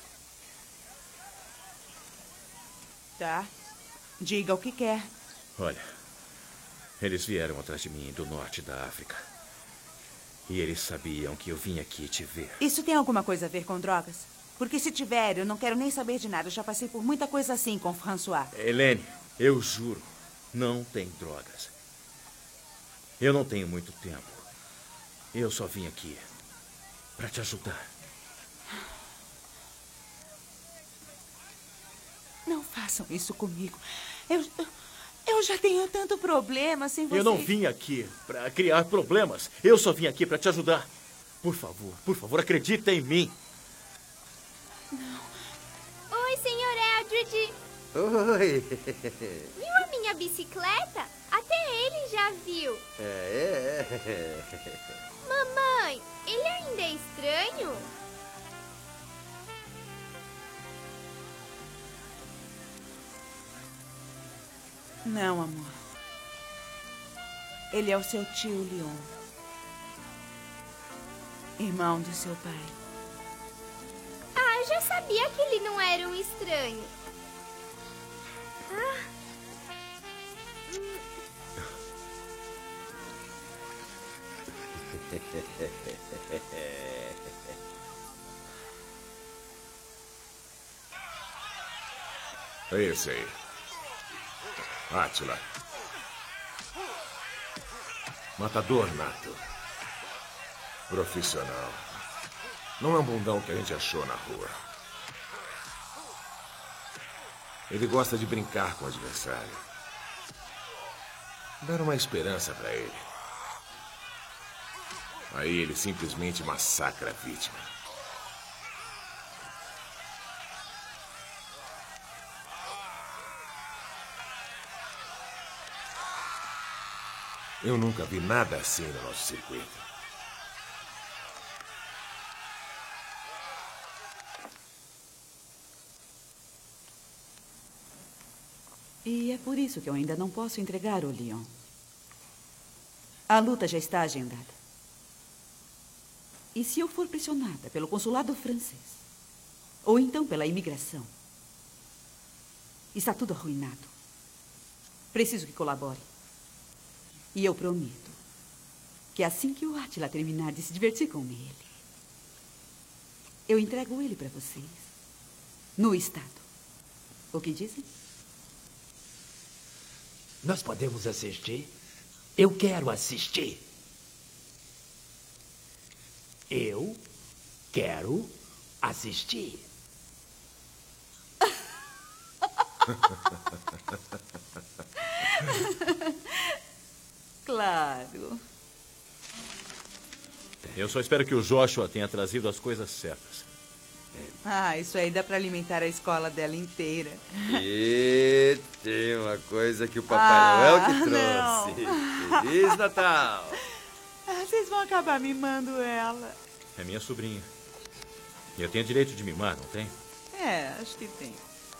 Tá. Diga o que quer. Olha, eles vieram atrás de mim do norte da África. E eles sabiam que eu vim aqui te ver. Isso tem alguma coisa a ver com drogas? Porque se tiver, eu não quero nem saber de nada. Eu já passei por muita coisa assim com François. Helene, eu juro, não tem drogas. Eu não tenho muito tempo. Eu só vim aqui para te ajudar. Não façam isso comigo. Eu já tenho tanto problema sem você. Eu não vim aqui para criar problemas. Eu só vim aqui para te ajudar. Por favor, acredita em mim. Não. Oi, Sr. Eldridge. Oi. Viu a minha bicicleta? Até ele já viu. Mamãe, ele ainda é estranho? Não, amor. Ele é o seu tio Leon. Irmão do seu pai. Ah, eu já sabia que ele não era um estranho. É esse aí. Átila. Matador nato. Profissional. Não é um bundão que a gente achou na rua. Ele gosta de brincar com o adversário. Dar uma esperança pra ele. Aí ele simplesmente massacra a vítima. Eu nunca vi nada assim no nosso circuito. E é por isso que eu ainda não posso entregar o Leon. A luta já está agendada. E se eu for pressionada pelo consulado francês, ou então pela imigração, está tudo arruinado. Preciso que colabore. E eu prometo que assim que o Átila terminar de se divertir com ele, eu entrego ele para vocês, no estado. O que dizem? Nós podemos assistir? Eu quero assistir. Eu quero assistir. Claro. Eu só espero que o Joshua tenha trazido as coisas certas. Ah, isso aí dá pra alimentar a escola dela inteira. E tem uma coisa que o Papai Noel que trouxe. Não. Feliz Natal! Vocês vão acabar mimando ela. É minha sobrinha. E eu tenho direito de mimar, não tem? É, acho que tem.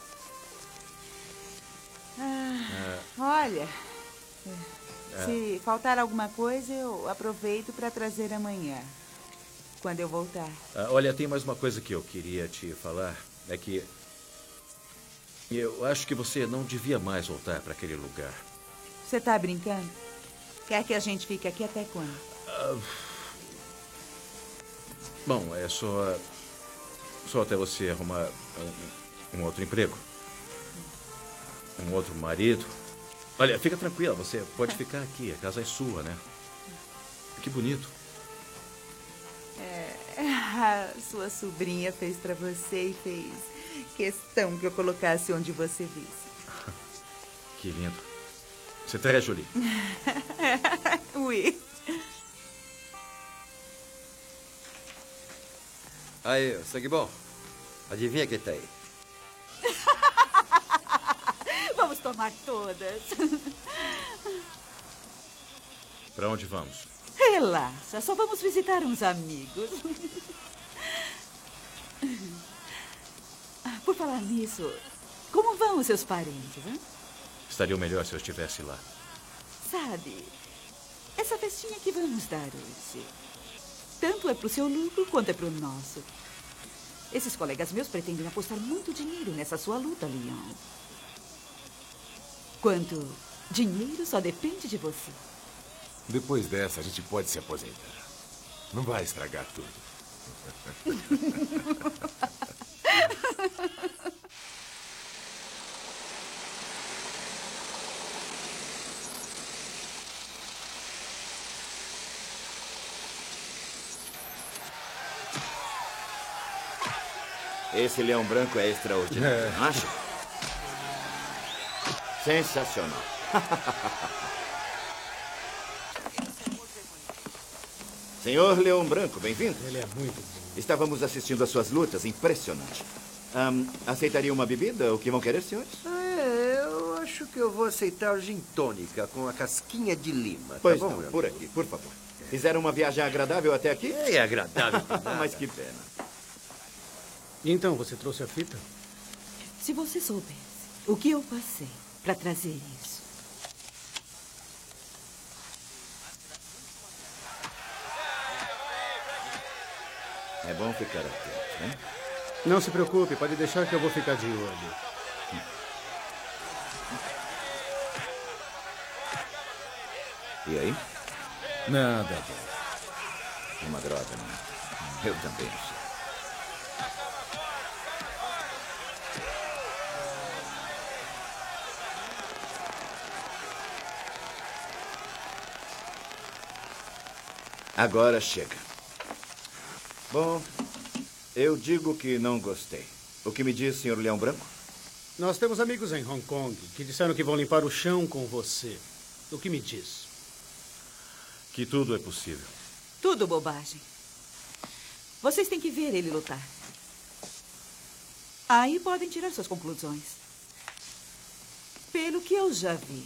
Olha, se faltar alguma coisa, eu aproveito para trazer amanhã, quando eu voltar. Olha, tem mais uma coisa que eu queria te falar. É que eu acho que você não devia mais voltar para aquele lugar. Você tá brincando? Quer que a gente fique aqui até quando? Bom, é só até você arrumar um outro emprego. Um outro marido. Olha, fica tranquila, você pode ficar aqui. A casa é sua, né? Que bonito. A sua sobrinha fez para você e fez questão que eu colocasse onde você visse. Que lindo. C'est très joli. Oui. Aí, sangue bom. Adivinha quem tá aí? Vamos tomar todas. Para onde vamos? Relaxa, só vamos visitar uns amigos. Por falar nisso, como vão os seus parentes, hein? Estaria melhor se eu estivesse lá. Sabe, essa festinha que vamos dar hoje, tanto é pro seu lucro quanto é pro nosso. Esses colegas meus pretendem apostar muito dinheiro nessa sua luta, Leon. Quanto dinheiro só depende de você. Depois dessa, a gente pode se aposentar. Não vai estragar tudo. Esse leão branco é extraordinário, não acha? Sensacional. Senhor Leão Branco, bem-vindo. Ele é muito bom. Estávamos assistindo às suas lutas, impressionante. Aceitaria uma bebida? O que vão querer, senhores? Eu acho que eu vou aceitar o gin tônica com a casquinha de lima. Pois tá bom, não, meu por amigo? aqui, por favor. Fizeram uma viagem agradável até aqui? É agradável. Mas que pena. Então, você trouxe a fita? Se você soubesse o que eu passei para trazer isso. É bom ficar atento, né? Não se preocupe, pode deixar que eu vou ficar de olho. E aí? Nada. É uma droga, né? Eu também achei. Agora chega. Bom, eu digo que não gostei. O que me diz, Sr. Leão Branco? Nós temos amigos em Hong Kong que disseram que vão limpar o chão com você. O que me diz? Que tudo é possível. Tudo bobagem. Vocês têm que ver ele lutar. Aí podem tirar suas conclusões. Pelo que eu já vi,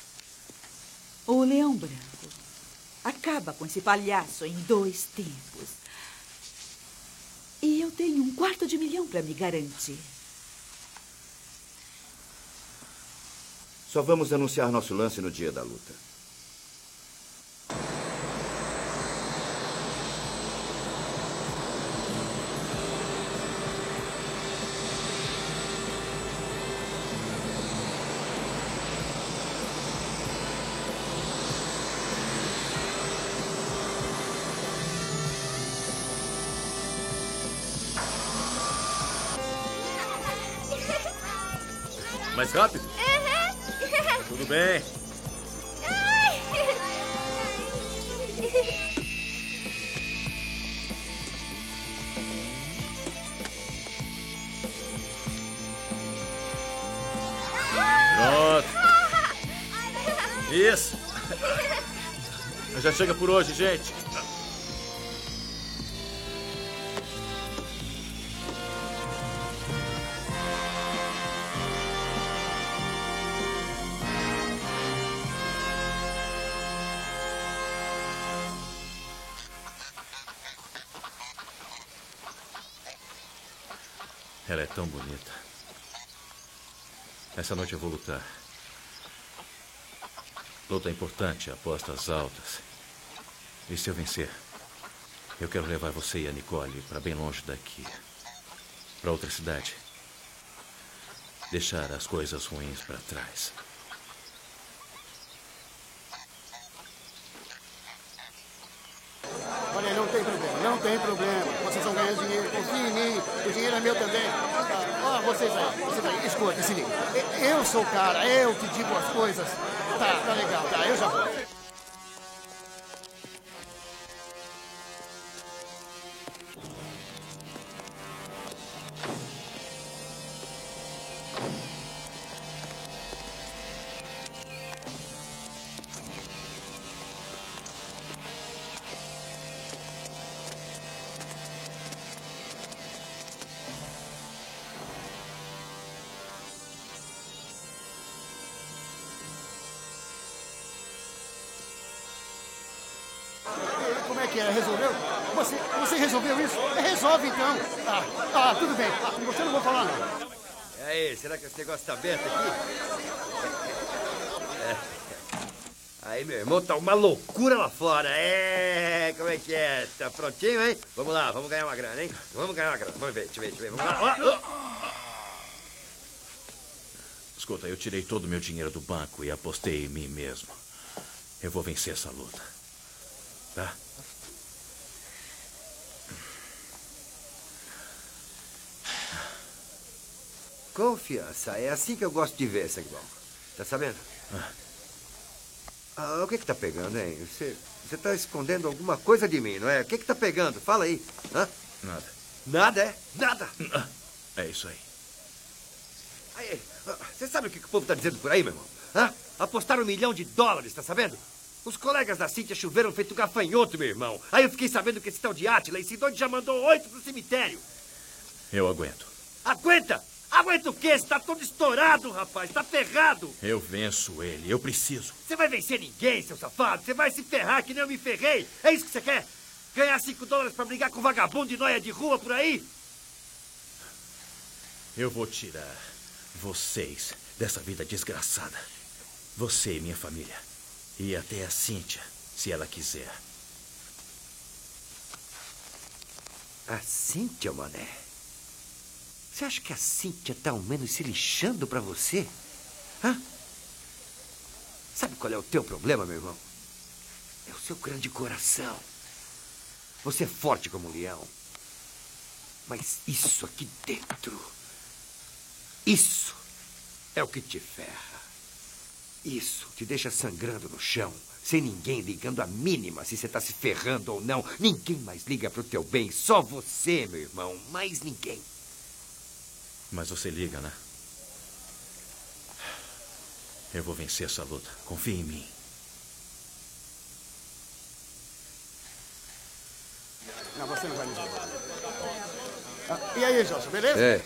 o Leão Branco acaba com esse palhaço em 2 tempos. E eu tenho $250.000 para me garantir. Só vamos anunciar nosso lance no dia da luta. Mais rápido? Tudo bem. Pronto. Isso. Já chega por hoje, gente. Ela é tão bonita. Essa noite eu vou lutar. Luta importante, apostas altas. E se eu vencer, eu quero levar você e a Nicole para bem longe daqui. Para outra cidade. Deixar as coisas ruins para trás. Olha, não tem problema, não tem problema. Vocês vão ganhar dinheiro, confia em mim. O dinheiro é meu também. Vocês aí, escuta, se liga. Eu sou o cara, eu que digo as coisas. Tá legal, tá, eu já vou. Como é que é? Resolveu? Você resolveu isso? Resolve então. Tudo bem. Com você não vou falar não. E aí, será que esse negócio tá aberto aqui? Aí, meu irmão, tá uma loucura lá fora. Como é que é? Tá prontinho, hein? Vamos lá, vamos ganhar uma grana, hein? Vamos ganhar uma grana. Vamos ver, deixa eu ver. Vamos lá. Escuta, eu tirei todo o meu dinheiro do banco e apostei em mim mesmo. Eu vou vencer essa luta. Tá? Confiança. É assim que eu gosto de ver, Saguão. Tá sabendo? O que tá pegando, hein? Você tá escondendo alguma coisa de mim, não é? O que tá pegando? Fala aí. Nada. Nada, é? Nada. É isso aí. Aí, você sabe o que o povo tá dizendo por aí, meu irmão? Apostaram $1 milhão, tá sabendo? Os colegas da Cíntia choveram feito gafanhoto, meu irmão. Aí eu fiquei sabendo que esse tal de Átila, esse doido já mandou 8 pro cemitério. Eu aguento. Aguenta? Aguenta o quê? Você tá todo estourado, rapaz. Tá ferrado. Eu venço ele. Eu preciso. Você vai vencer ninguém, seu safado. Você vai se ferrar que nem eu me ferrei. É isso que você quer? Ganhar $5 pra brigar com vagabundo e noia de rua por aí? Eu vou tirar vocês dessa vida desgraçada. Você e minha família. E até a Cíntia, se ela quiser. A Cíntia, mané? Você acha que a Cíntia tá ao menos se lixando pra você? Sabe qual é o teu problema, meu irmão? É o seu grande coração. Você é forte como um leão. Mas isso aqui dentro... Isso é o que te ferra. Isso te deixa sangrando no chão, sem ninguém ligando a mínima se você tá se ferrando ou não. Ninguém mais liga pro teu bem, só você, meu irmão, mais ninguém. Mas você liga, né? Eu vou vencer essa luta. Confie em mim. Não, você não vai me levar. E aí, Joshua, beleza? É.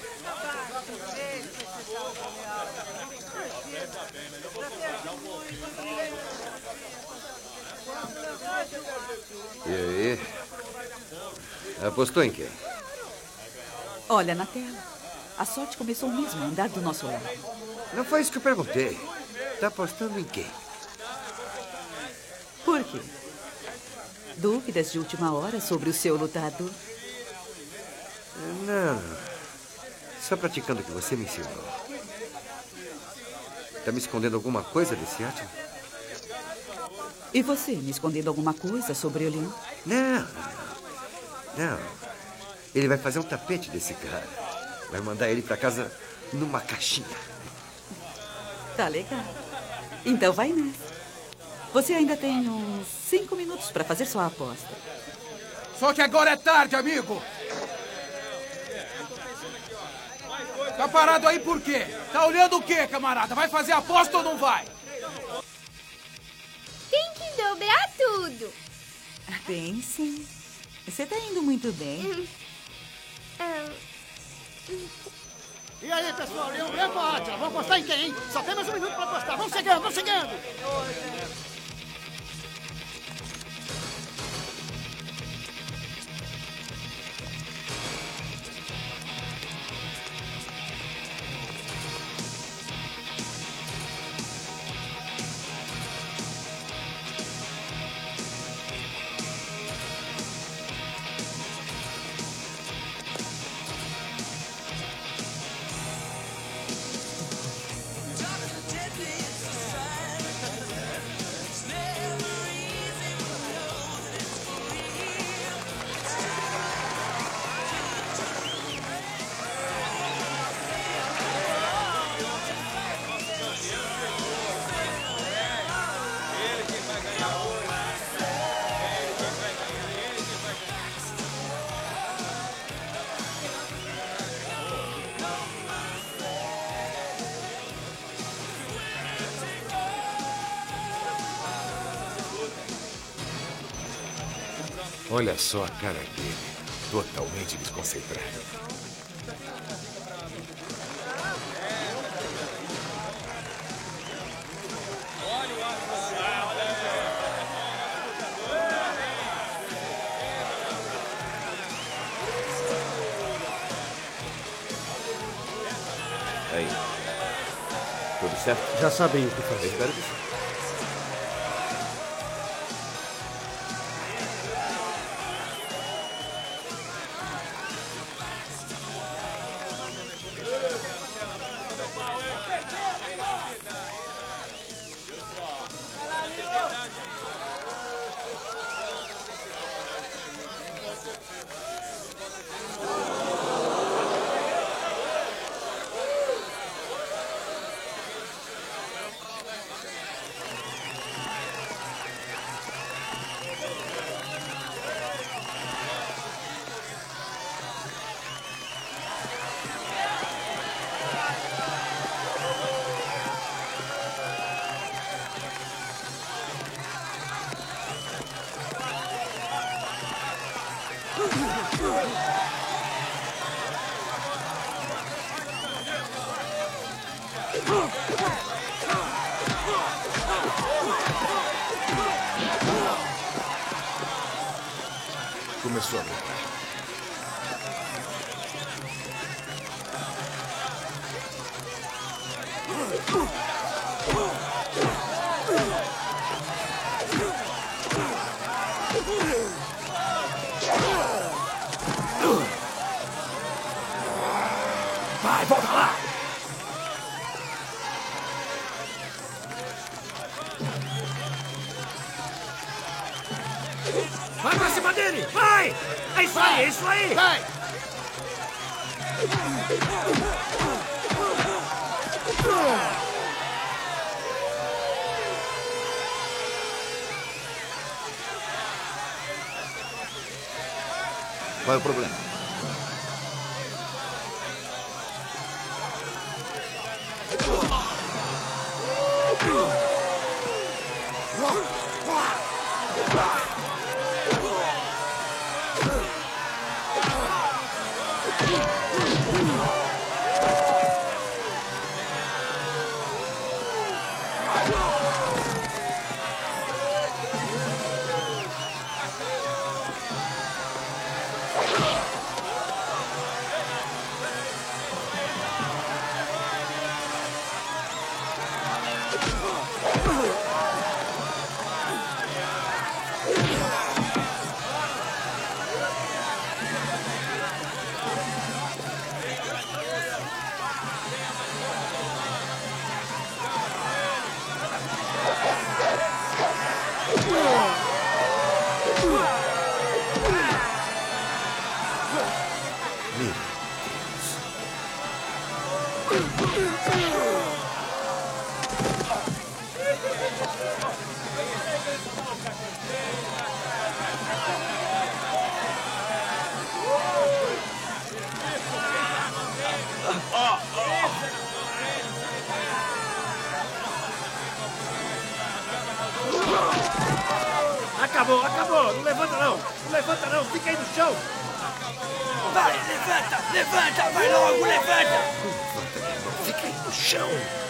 E aí? Apostou em quem? Olha na tela. A sorte começou mesmo a andar do nosso lado. Não foi isso que eu perguntei. Tá apostando em quem? Por quê? Dúvidas de última hora sobre o seu lutador? Não. Só praticando o que você me ensinou. Tá me escondendo alguma coisa desse Átila? E você, me escondendo alguma coisa sobre o Leão? Não. Ele vai fazer um tapete desse cara. Vai mandar ele pra casa numa caixinha. Tá legal. Então vai nessa. Você ainda tem uns 5 minutos para fazer sua aposta. Só que agora é tarde, amigo. Tá parado aí por quê? Tá olhando o quê, camarada? Vai fazer aposta ou não vai? Tem que dobrar tudo. Tem sim. Você tá indo muito bem. E aí, pessoal, Leão Branco ou Átila? Vamos apostar em quem, hein? Só tem mais 1 minuto pra apostar. Vamos chegando, vamos chegando. Olha só a cara dele. Totalmente desconcentrado. Aí. Tudo certo? Já sabem o que fazer. Espero que sim. Começou a lutar. Vai, volta lá! Vai pra cima dele! Vai! É isso aí, é isso aí! Vai! Qual é o problema? Acabou, acabou. Não levanta não. Não levanta não. Fica aí no chão. Vai, levanta, levanta, vai logo, levanta. Fica aí no chão.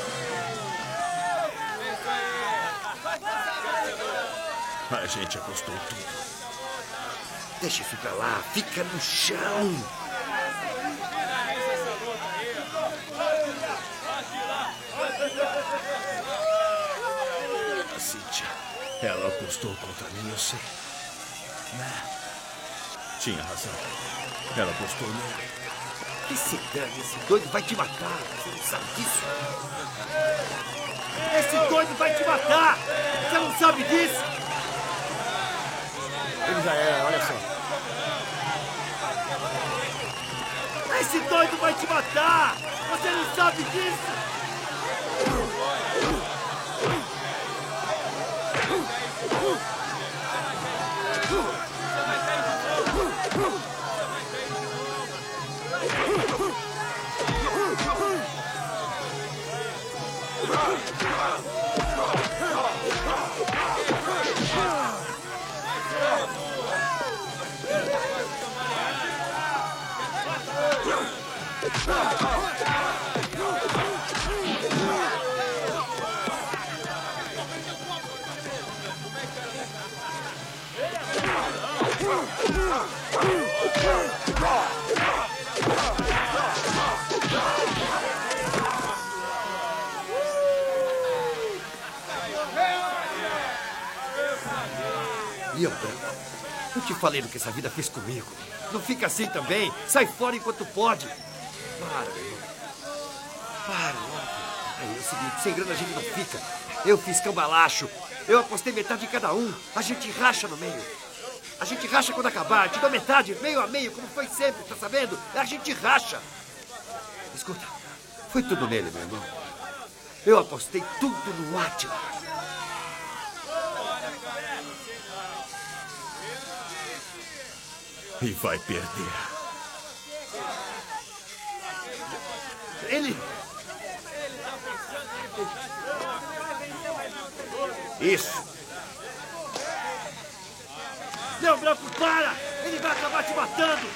A gente apostou tudo. Deixa isso pra lá. Fica no chão. A Cíntia, ela apostou contra mim, eu sei. Tinha razão. Ela apostou nele. Que se dane, esse doido vai te matar. Você não sabe disso? Esse doido vai te matar. Você não sabe disso? Ele já é, olha só. Esse doido vai te matar. Você não sabe disso? Leão Branco, eu te falei do que essa vida fez comigo. Não fica assim também. Sai fora enquanto pode. Para, meu irmão. Para, logo. Aí é o seguinte, sem grana a gente não fica. Eu fiz cambalacho. Eu apostei metade de cada um. A gente racha no meio. A gente racha quando acabar. Te dou metade, meio a meio, como foi sempre, tá sabendo? A gente racha. Escuta, foi tudo nele, meu irmão. Eu apostei tudo no Átila. E vai perder. Ele... Isso. Leão Branco, para! Ele vai acabar te matando!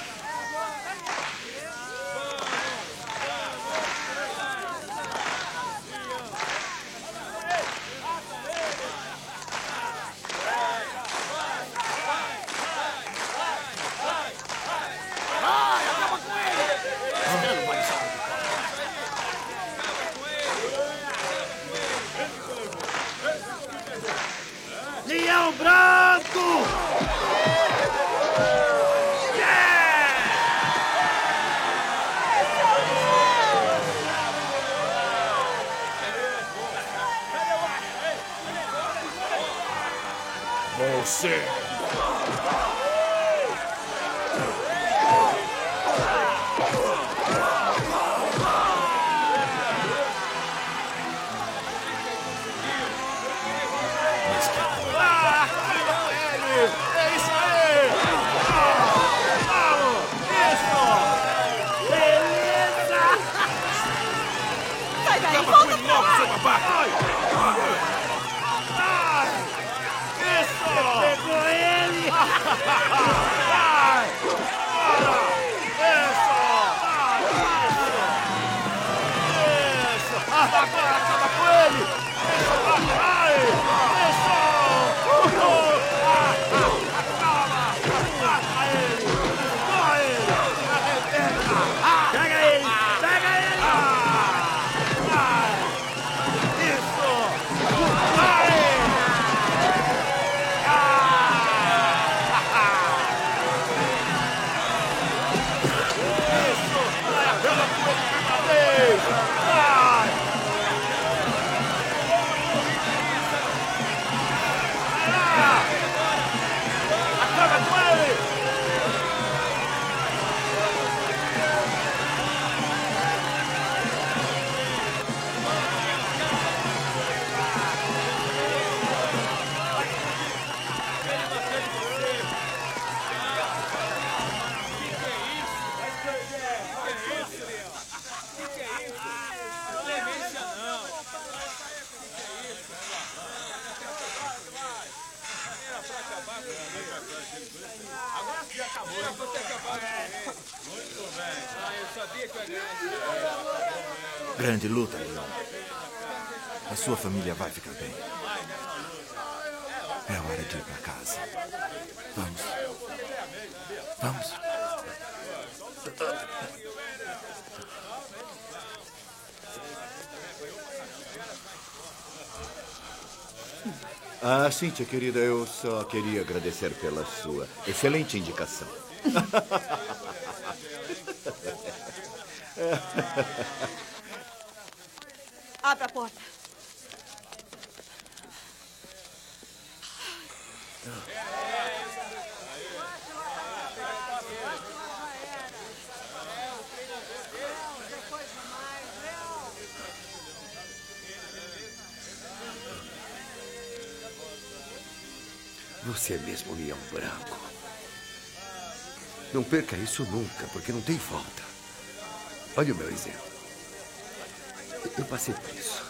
Leão Branco! Você. É isso aí! Vamos! Agora sim acabou. Muito bem. Eu sabia que eu ia ganhar. Grande luta, Leão. A sua família vai ficar bem. É hora de ir para casa. Vamos. Vamos. Ah, Cíntia, querida, eu só queria agradecer pela sua excelente indicação. Abra a porta. Você é mesmo um leão branco. Não perca isso nunca, porque não tem volta. Olha o meu exemplo. Eu passei por isso.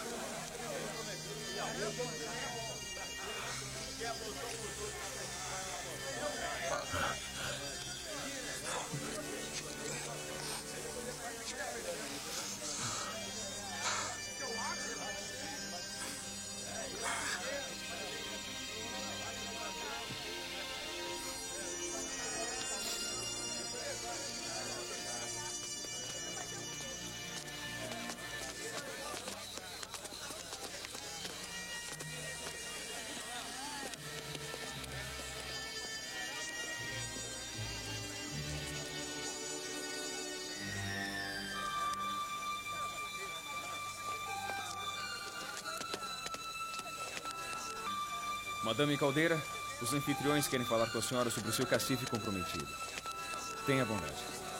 Madame Caldeira, os anfitriões querem falar com a senhora sobre o seu cacife comprometido. Tenha bondade.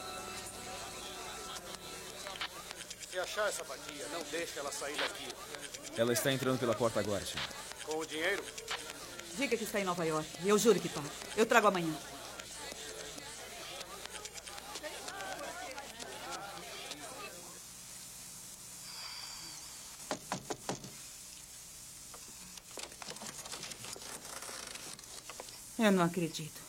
Se achar essa vadia, não deixe ela sair daqui. Ela está entrando pela porta agora, senhor. Com o dinheiro? Diga que está em Nova York. Eu juro que está. Eu trago amanhã. Eu não acredito.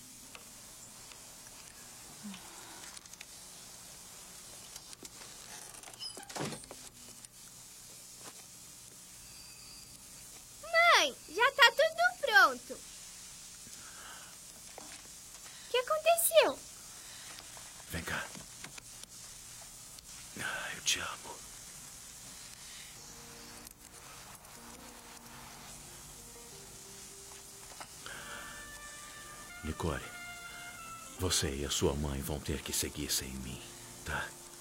Mãe, já tá tudo pronto. O que aconteceu? Vem cá. Eu te amo. Nicole, você e a sua mãe vão ter que seguir sem mim, tá?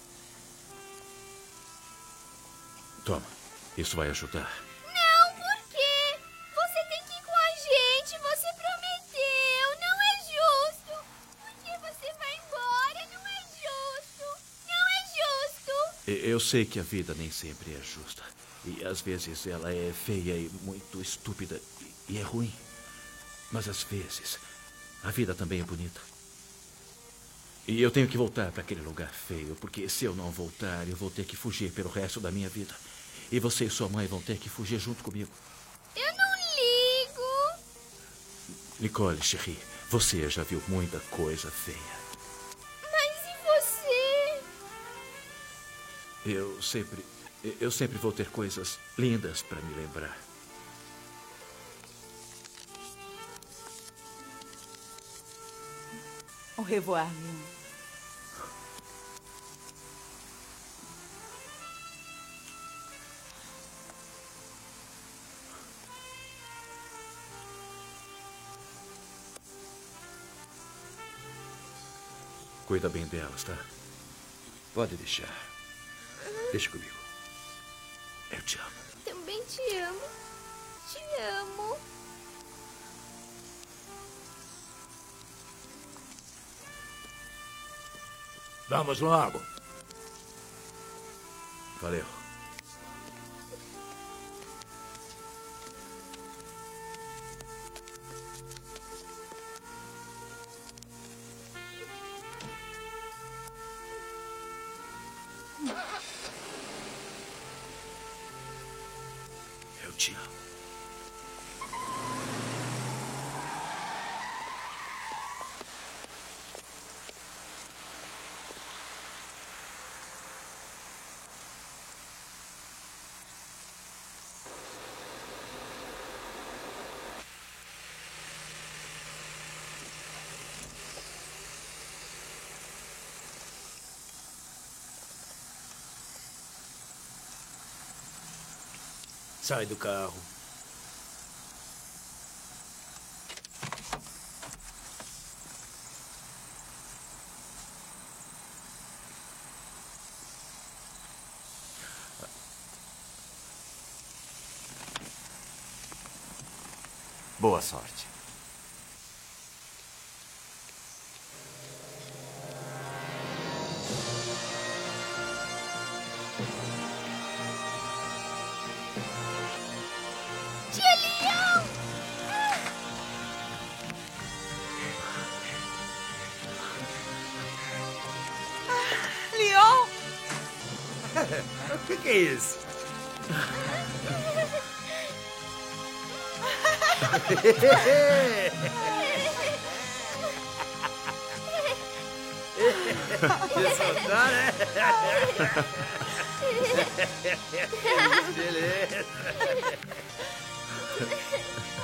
Toma, isso vai ajudar. Não, por quê? Você tem que ir com a gente. Você prometeu. Não é justo. Por que você vai embora? Não é justo. Não é justo. Eu sei que a vida nem sempre é justa. E às vezes ela é feia e muito estúpida. E é ruim. Mas às vezes a vida também é bonita. E eu tenho que voltar para aquele lugar feio, porque se eu não voltar, eu vou ter que fugir pelo resto da minha vida. E você e sua mãe vão ter que fugir junto comigo. Eu não ligo. Nicole, Cherie, você já viu muita coisa feia. Mas e você? Eu sempre vou ter coisas lindas para me lembrar. Au revoir, Leon. Cuida bem delas, tá? Pode deixar. Deixa comigo. Eu te amo. Também te amo. Te amo. Vamos logo. Valeu. Eu te amo. Sai do carro. Boa sorte. Tia Leão! Leon! O que é isso? Quer soltar, né? Beleza.